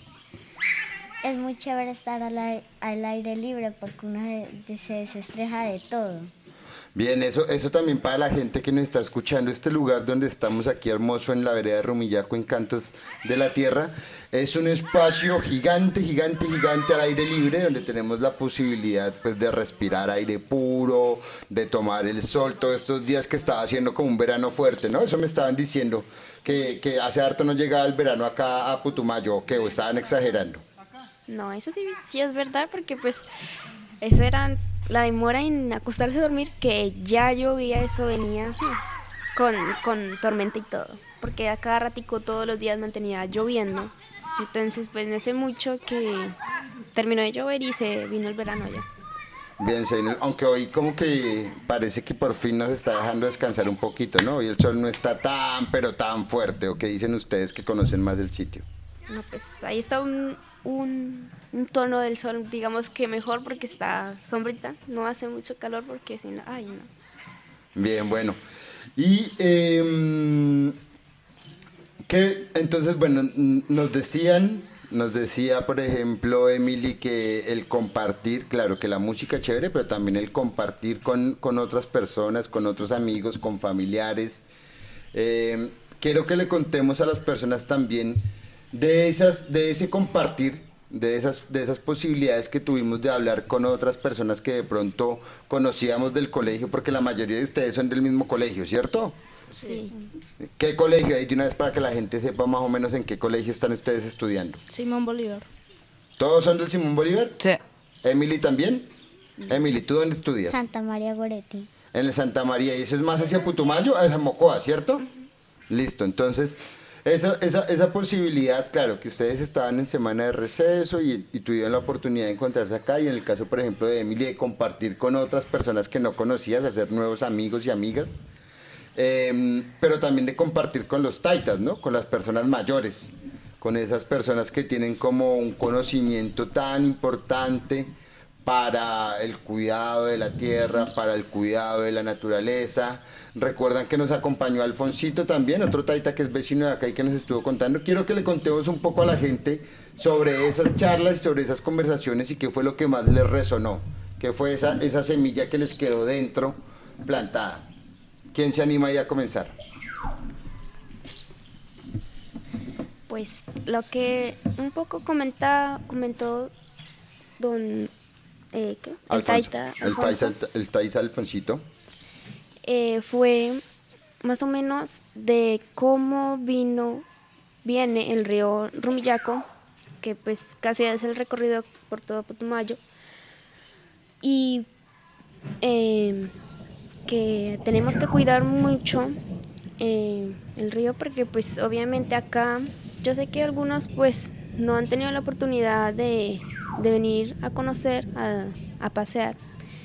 Es muy chévere estar al aire, al aire libre porque uno se, se desestreja de todo. Bien, eso, eso también para la gente que nos está escuchando. Este lugar donde estamos aquí hermoso en la vereda de Rumillaco, en Cantos de la Tierra, es un espacio gigante, gigante, gigante al aire libre, donde tenemos la posibilidad pues de respirar aire puro, de tomar el sol, todos estos días que estaba haciendo como un verano fuerte, ¿no? Eso me estaban diciendo, que, que hace harto no llegaba el verano acá a Putumayo, ¿o qué? ¿O estaban exagerando? No, eso sí, sí es verdad, porque pues eso era la demora en acostarse a dormir, que ya llovía, eso venía con, con tormenta y todo, porque a cada ratico todos los días mantenía lloviendo. Entonces pues no hace mucho que terminó de llover y se vino el verano ya. Bien, aunque hoy como que parece que por fin nos está dejando descansar un poquito, ¿no? Hoy el sol no está tan, pero tan fuerte. ¿O qué dicen ustedes que conocen más del sitio? No, pues ahí está un, un, un tono del sol, digamos que mejor, porque está sombrita, no hace mucho calor porque si no, ay no. Bien, bueno. Y eh, que entonces, bueno, nos decían, nos decía, por ejemplo, Emily, que el compartir, claro, que la música es chévere, pero también el compartir con, con otras personas, con otros amigos, con familiares. Eh, quiero que le contemos a las personas también de esas, de ese compartir, de esas, de esas posibilidades que tuvimos de hablar con otras personas que de pronto conocíamos del colegio, porque la mayoría de ustedes son del mismo colegio, ¿cierto? Sí. ¿Qué colegio hay? De una vez para que la gente sepa más o menos en qué colegio están ustedes estudiando. Simón Bolívar. ¿Todos son del Simón Bolívar? Sí. ¿Emily también? Emily, ¿tú dónde estudias? Santa María Goretti. En el Santa María, y eso es más hacia Putumayo, hacia Mocoa, ¿cierto? Listo, entonces, esa, esa, esa posibilidad, claro, que ustedes estaban en semana de receso y, y tuvieron la oportunidad de encontrarse acá, y en el caso, por ejemplo, de Emily, de compartir con otras personas que no conocías, hacer nuevos amigos y amigas, eh, pero también de compartir con los taitas, ¿no? Con las personas mayores, con esas personas que tienen como un conocimiento tan importante para el cuidado de la tierra, para el cuidado de la naturaleza. Recuerdan que nos acompañó Alfonsito también, otro taita que es vecino de acá y que nos estuvo contando. Quiero que le contemos un poco a la gente sobre esas charlas y sobre esas conversaciones y qué fue lo que más les resonó, qué fue esa, esa semilla que les quedó dentro plantada. ¿Quién se anima ahí a comenzar? Pues lo que un poco comenta, comentó don... Eh, ¿qué? El Alfonso, taita el, Alfonso. taita, el taita Alfonsito. Eh, fue más o menos de cómo vino, viene el río Rumillaco, que pues casi es el recorrido por todo Putumayo, y eh, que tenemos que cuidar mucho eh, el río, porque pues obviamente acá, yo sé que algunos pues no han tenido la oportunidad de, de venir a conocer, a, a pasear.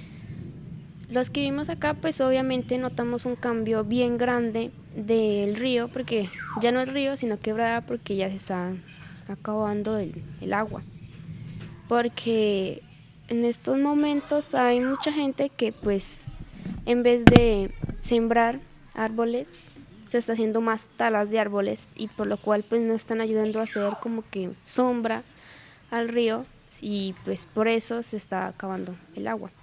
Los que vivimos acá, pues obviamente notamos un cambio bien grande del río, porque ya no es río, sino quebrada, porque ya se está acabando el, el agua. Porque en estos momentos hay mucha gente que pues en vez de sembrar árboles, se está haciendo más talas de árboles, y por lo cual pues no están ayudando a hacer como que sombra al río, y pues por eso se está acabando el agua.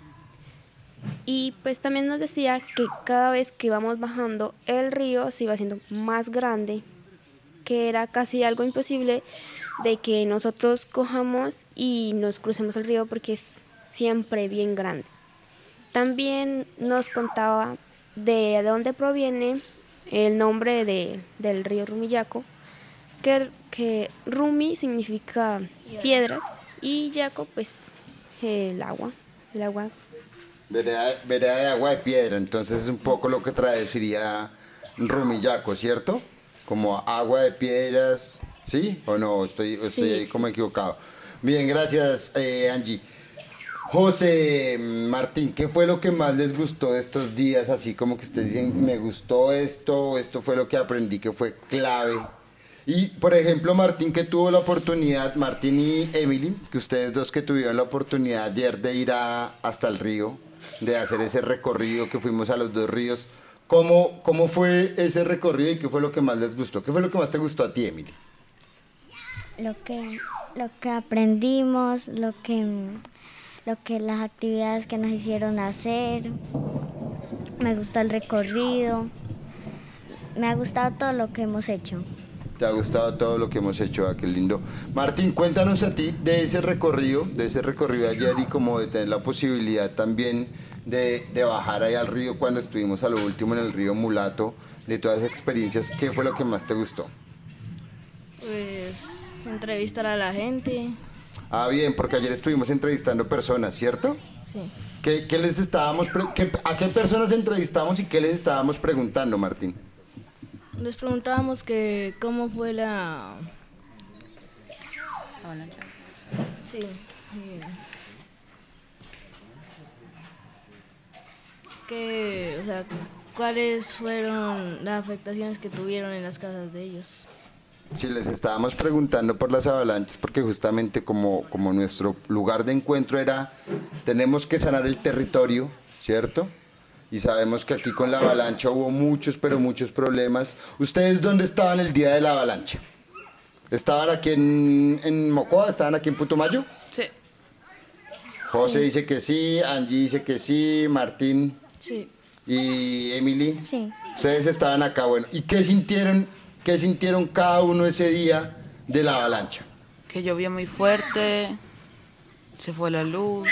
Y pues también nos decía que cada vez que íbamos bajando el río se iba haciendo más grande, que era casi algo imposible de que nosotros cojamos y nos crucemos el río, porque es siempre bien grande. También nos contaba de dónde proviene el nombre de, del río Rumillaco, que, que Rumi significa piedras y Yaco pues el agua, el agua. Vereda, vereda de agua de piedra, entonces es un poco lo que traduciría Rumillaco, ¿cierto? Como agua de piedras, ¿sí? ¿O no? Estoy, estoy sí, ahí sí. como equivocado. Bien, gracias, eh, Angie. José, Martín, ¿qué fue lo que más les gustó de estos días? Así como que ustedes dicen, me gustó esto, esto fue lo que aprendí que fue clave. Y, por ejemplo, Martín, que tuvo la oportunidad, Martín y Emily, que ustedes dos que tuvieron la oportunidad ayer de ir a, hasta el río, de hacer ese recorrido que fuimos a los dos ríos, ¿Cómo, ¿Cómo fue ese recorrido y qué fue lo que más les gustó? ¿Qué fue lo que más te gustó a ti, Emily? Lo que, lo que aprendimos, lo que, lo que las actividades que nos hicieron hacer. Me gusta el recorrido. Me ha gustado todo lo que hemos hecho. ¿Te ha gustado todo lo que hemos hecho? Ah, qué lindo. Martín, cuéntanos a ti de ese recorrido, de ese recorrido de ayer y como de tener la posibilidad también de, de bajar ahí al río cuando estuvimos a lo último en el río Mulato, de todas esas experiencias. ¿Qué fue lo que más te gustó? Pues entrevistar a la gente. Ah, bien, porque ayer estuvimos entrevistando personas, ¿cierto? Sí. ¿Qué, qué les estábamos pre- qué, ¿A qué personas entrevistamos y qué les estábamos preguntando, Martín? Les preguntábamos que cómo fue la... Avalancha. Sí. eh, que, o sea, cuáles fueron las afectaciones que tuvieron en las casas de ellos. Si les estábamos preguntando por las avalanchas, porque justamente como, como nuestro lugar de encuentro era, tenemos que sanar el territorio, ¿cierto? Y sabemos que aquí con la avalancha hubo muchos, pero muchos problemas. ¿Ustedes dónde estaban el día de la avalancha? ¿Estaban aquí en, en Mocoa? ¿Estaban aquí en Putumayo? Sí. José dice que sí, Angie dice que sí, Martín Sí. y Emily. Sí. Ustedes estaban acá, bueno. ¿Y qué sintieron, qué sintieron cada uno ese día de la avalancha? Que llovía muy fuerte, se fue la luz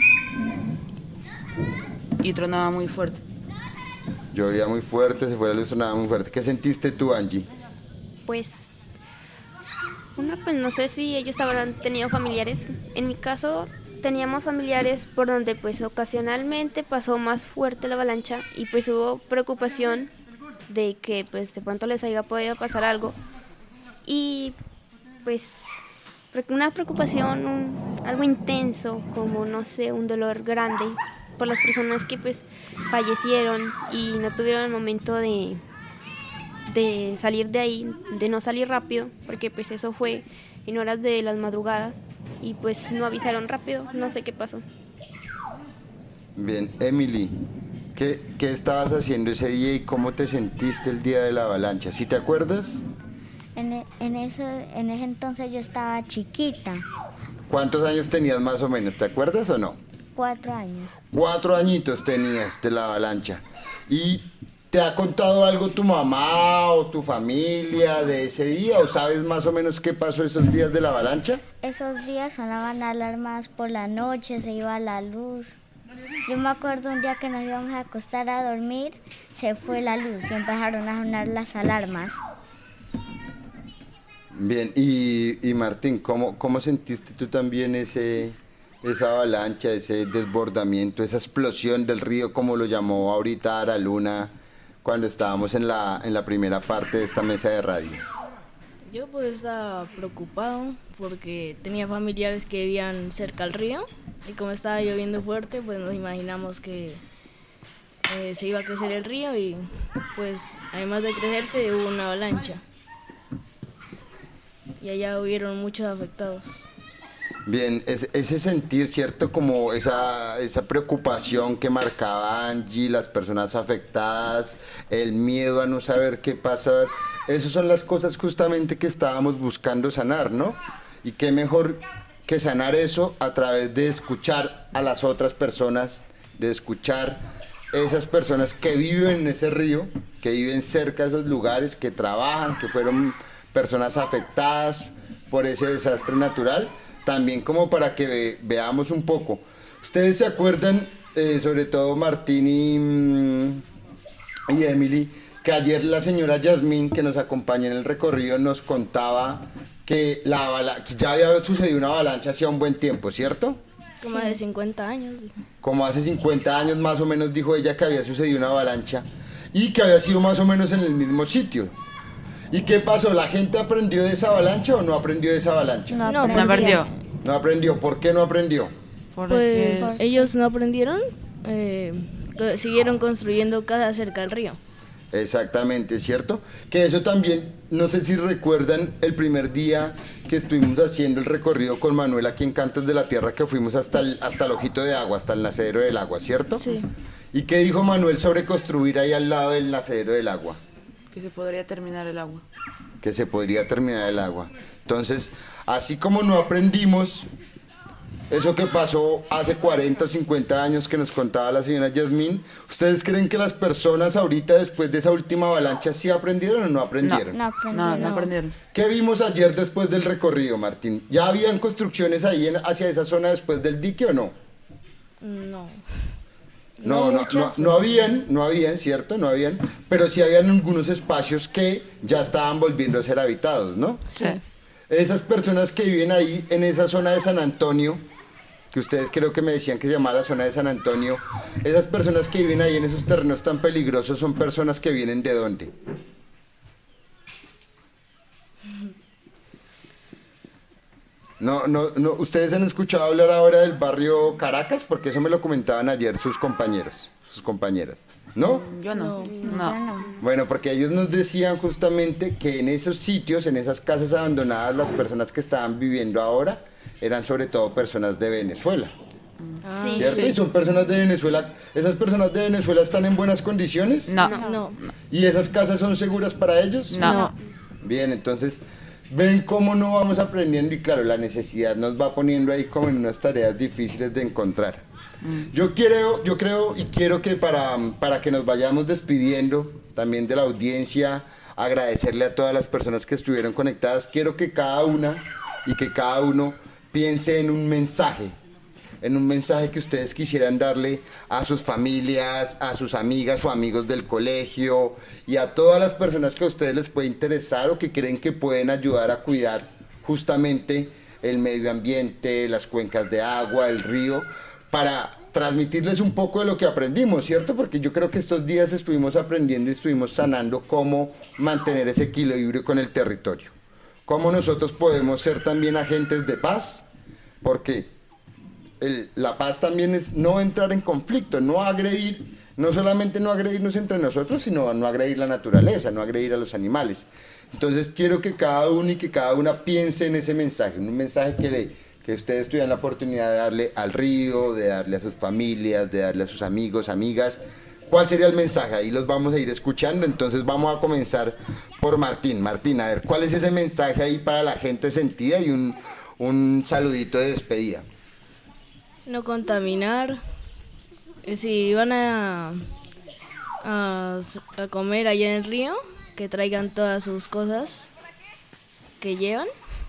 y tronaba muy fuerte. Llovía muy fuerte, se fue la luz, sonaba muy fuerte. ¿Qué sentiste tú, Angie? Pues, una, pues no sé si ellos habrán tenido familiares. En mi caso, teníamos familiares por donde pues ocasionalmente pasó más fuerte la avalancha y pues hubo preocupación de que pues de pronto les haya podido pasar algo. Y pues una preocupación, un, algo intenso, como no sé, un dolor grande por las personas que pues fallecieron y no tuvieron el momento de, de salir de ahí, de no salir rápido, porque pues eso fue en horas de las madrugadas y pues no avisaron rápido, no sé qué pasó. Bien, Emily, ¿qué, qué estabas haciendo ese día y cómo te sentiste el día de la avalancha? ¿Sí te acuerdas? En, e- en, ese, en ese entonces yo estaba chiquita, ¿Cuántos años tenías más o menos? ¿Te acuerdas o no? cuatro años. Cuatro añitos tenías de la avalancha. ¿Y te ha contado algo tu mamá o tu familia de ese día? ¿O sabes más o menos qué pasó esos días de la avalancha? Esos días sonaban alarmas por la noche, se iba la luz. Yo me acuerdo un día que nos íbamos a acostar a dormir, se fue la luz y empezaron a sonar las alarmas. Bien, y, y Martín, ¿cómo, ¿cómo sentiste tú también ese, esa avalancha, ese desbordamiento, esa explosión del río, como lo llamó ahorita Araluna cuando estábamos en la, en la primera parte de esta mesa de radio? Yo pues estaba preocupado porque tenía familiares que vivían cerca al río y como estaba lloviendo fuerte pues nos imaginamos que eh, se iba a crecer el río y pues además de crecerse hubo una avalancha y allá hubieron muchos afectados. Bien, es, ese sentir, ¿cierto? Como esa, esa preocupación que marcaba Angie, las personas afectadas, el miedo a no saber qué pasa, esas son las cosas justamente que estábamos buscando sanar, ¿no? Y qué mejor que sanar eso a través de escuchar a las otras personas, de escuchar esas personas que viven en ese río, que viven cerca de esos lugares, que trabajan, que fueron personas afectadas por ese desastre natural, también como para que ve, veamos un poco. ¿Ustedes se acuerdan, eh, sobre todo Martín y, mm, y Emily, que ayer la señora Yasmín, que nos acompaña en el recorrido, nos contaba que, la avala- que ya había sucedido una avalancha hacía un buen tiempo, ¿cierto? Como hace cincuenta años. Como hace cincuenta años más o menos dijo ella que había sucedido una avalancha y que había sido más o menos en el mismo sitio. ¿Y qué pasó? ¿La gente aprendió de esa avalancha o no aprendió de esa avalancha? No, no aprendió. No aprendió. ¿Por qué no aprendió? Pues ellos no aprendieron, eh, co- siguieron construyendo casas cerca del río. Exactamente, ¿cierto? Que eso también, no sé si recuerdan el primer día que estuvimos haciendo el recorrido con Manuel aquí en Cantos de la Tierra, que fuimos hasta el, hasta el ojito de agua, hasta el nacedero del agua, ¿cierto? Sí. ¿Y qué dijo Manuel sobre construir ahí al lado del nacedero del agua? Que se podría terminar el agua. Que se podría terminar el agua. Entonces, así como no aprendimos eso que pasó hace cuarenta o cincuenta años que nos contaba la señora Yasmín, ¿ustedes creen que las personas ahorita después de esa última avalancha sí aprendieron o no aprendieron? No, no aprendieron. No, no aprendieron. ¿Qué vimos ayer después del recorrido, Martín? ¿Ya habían construcciones ahí en, hacia esa zona después del dique o no? No. No, no, no, no habían, no habían, ¿cierto? No habían, pero sí habían algunos espacios que ya estaban volviendo a ser habitados, ¿no? Sí. Esas personas que viven ahí en esa zona de San Antonio, que ustedes creo que me decían que se llamaba la zona de San Antonio, esas personas que viven ahí en esos terrenos tan peligrosos son personas que vienen ¿de dónde? No, no, no, ¿ustedes han escuchado hablar ahora del barrio Caracas? Porque eso me lo comentaban ayer sus compañeros, sus compañeras, ¿no? Yo no. No. No. Bueno, porque ellos nos decían justamente que en esos sitios, en esas casas abandonadas, las personas que estaban viviendo ahora eran sobre todo personas de Venezuela. Sí. ¿Cierto? Sí. Y son personas de Venezuela. ¿Esas personas de Venezuela están en buenas condiciones? No. No. No. ¿Y esas casas son seguras para ellos? No. Bien, entonces, ven cómo no vamos aprendiendo y claro, la necesidad nos va poniendo ahí como en unas tareas difíciles de encontrar. Yo creo, yo creo y quiero que para, para que nos vayamos despidiendo también de la audiencia, agradecerle a todas las personas que estuvieron conectadas, quiero que cada una y que cada uno piense en un mensaje, en un mensaje que ustedes quisieran darle a sus familias, a sus amigas o amigos del colegio y a todas las personas que a ustedes les puede interesar o que creen que pueden ayudar a cuidar justamente el medio ambiente, las cuencas de agua, el río, para transmitirles un poco de lo que aprendimos, ¿cierto? Porque yo creo que estos días estuvimos aprendiendo y estuvimos sanando cómo mantener ese equilibrio con el territorio. Cómo nosotros podemos ser también agentes de paz, porque el, la paz también es no entrar en conflicto, no agredir, no solamente no agredirnos entre nosotros, sino no agredir la naturaleza, no agredir a los animales. Entonces quiero que cada uno y que cada una piense en ese mensaje, un mensaje que, le, que ustedes tuvieran la oportunidad de darle al río, de darle a sus familias, de darle a sus amigos, amigas. ¿Cuál sería el mensaje? Ahí los vamos a ir escuchando, entonces vamos a comenzar por Martín. Martín, a ver, ¿cuál es ese mensaje ahí para la gente sentida y un, un saludito de despedida? No contaminar. Si van a, a, a comer allá en el río, que traigan todas sus cosas que llevan.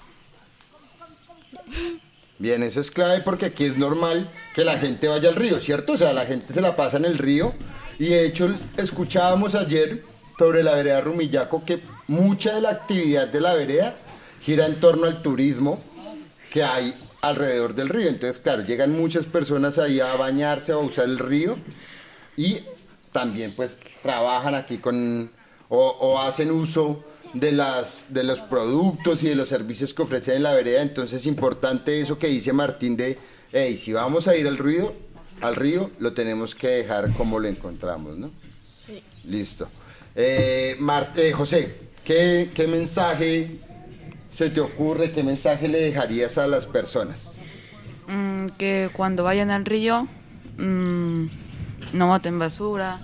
Bien, eso es clave porque aquí es normal que la gente vaya al río, ¿cierto? O sea, la gente se la pasa en el río y de hecho escuchábamos ayer sobre la vereda Rumillaco que mucha de la actividad de la vereda gira en torno al turismo que hay alrededor del río. Entonces, claro, llegan muchas personas ahí a bañarse o a usar el río y también pues trabajan aquí con o, o hacen uso de las de los productos y de los servicios que ofrecen en la vereda. Entonces es importante eso que dice Martín de, hey, si vamos a ir al río, al río, lo tenemos que dejar como lo encontramos, ¿no? Sí. Listo. Eh, Mar eh, José, ¿qué, ¿qué mensaje se te ocurre, qué mensaje le dejarías a las personas? Mm, que cuando vayan al río, mm, no boten basura,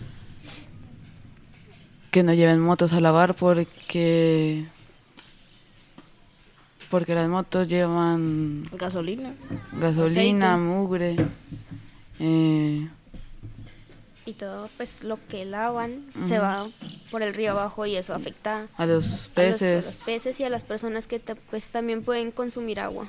que no lleven motos a lavar porque porque las motos llevan Gasolina. gasolina, Aceite. mugre, eh, Y todo pues lo que lavan Ujú. se va por el río abajo y eso afecta a los a los, a peces. los peces y a las personas que ta- pues también pueden consumir agua.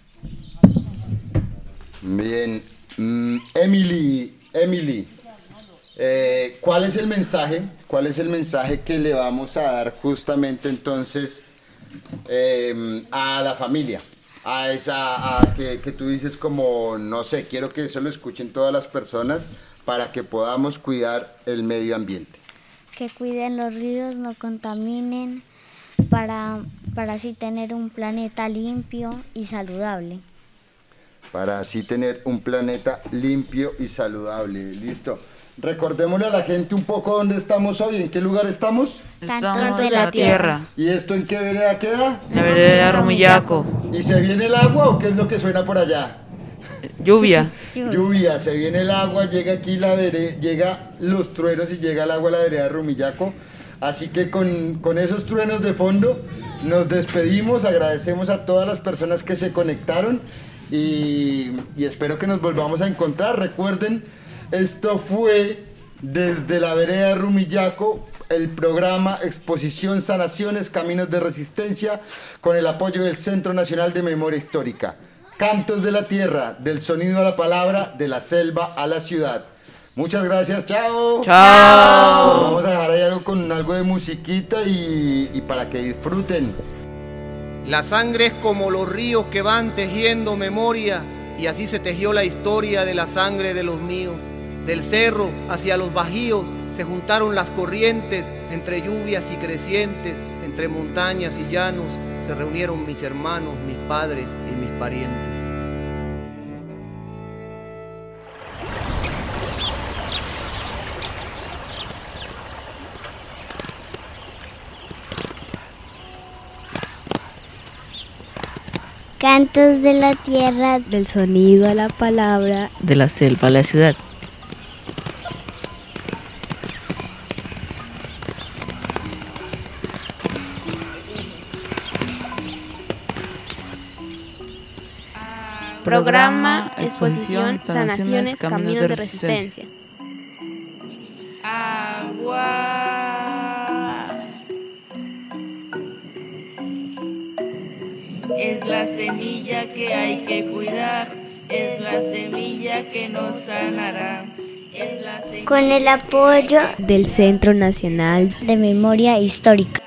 Bien. Mm, Emily, Emily, eh, ¿cuál es el mensaje? ¿Cuál es el mensaje que le vamos a dar justamente entonces eh, a la familia? A esa, a que, que tú dices como, no sé, quiero que eso lo escuchen todas las personas para que podamos cuidar el medio ambiente. Que cuiden los ríos, no contaminen, para, para así tener un planeta limpio y saludable. Para así tener un planeta limpio y saludable. Listo. Recordémosle a la gente un poco dónde estamos hoy, en qué lugar estamos. Estamos en la tierra. ¿Y esto en qué vereda queda? La vereda Rumillaco. ¿Y se viene el agua o qué es lo que suena por allá? Lluvia. Lluvia, se viene el agua, llega aquí la vereda, llega los truenos y llega el agua a la vereda de Rumillaco. Así que con, con esos truenos de fondo nos despedimos, agradecemos a todas las personas que se conectaron y, y espero que nos volvamos a encontrar. Recuerden, esto fue desde la vereda de Rumillaco, el programa Exposición Sanaciones, Caminos de Resistencia, con el apoyo del Centro Nacional de Memoria Histórica. Cantos de la Tierra, del sonido a la palabra, de la selva a la ciudad. Muchas gracias, chao. Chao. Nos vamos a dejar ahí algo con algo de musiquita y, y para que disfruten. La sangre es como los ríos que van tejiendo memoria, y así se tejió la historia de la sangre de los míos. Del cerro hacia los bajíos se juntaron las corrientes, entre lluvias y crecientes, entre montañas y llanos, se reunieron mis hermanos, mis padres y mis parientes. Cantos de la tierra, del sonido a la palabra, de la selva a la ciudad. Programa, exposición, sanaciones, caminos de resistencia. Agua es la semilla que hay que cuidar, es la semilla que nos sanará. Es la semilla con el apoyo del Centro Nacional de Memoria Histórica.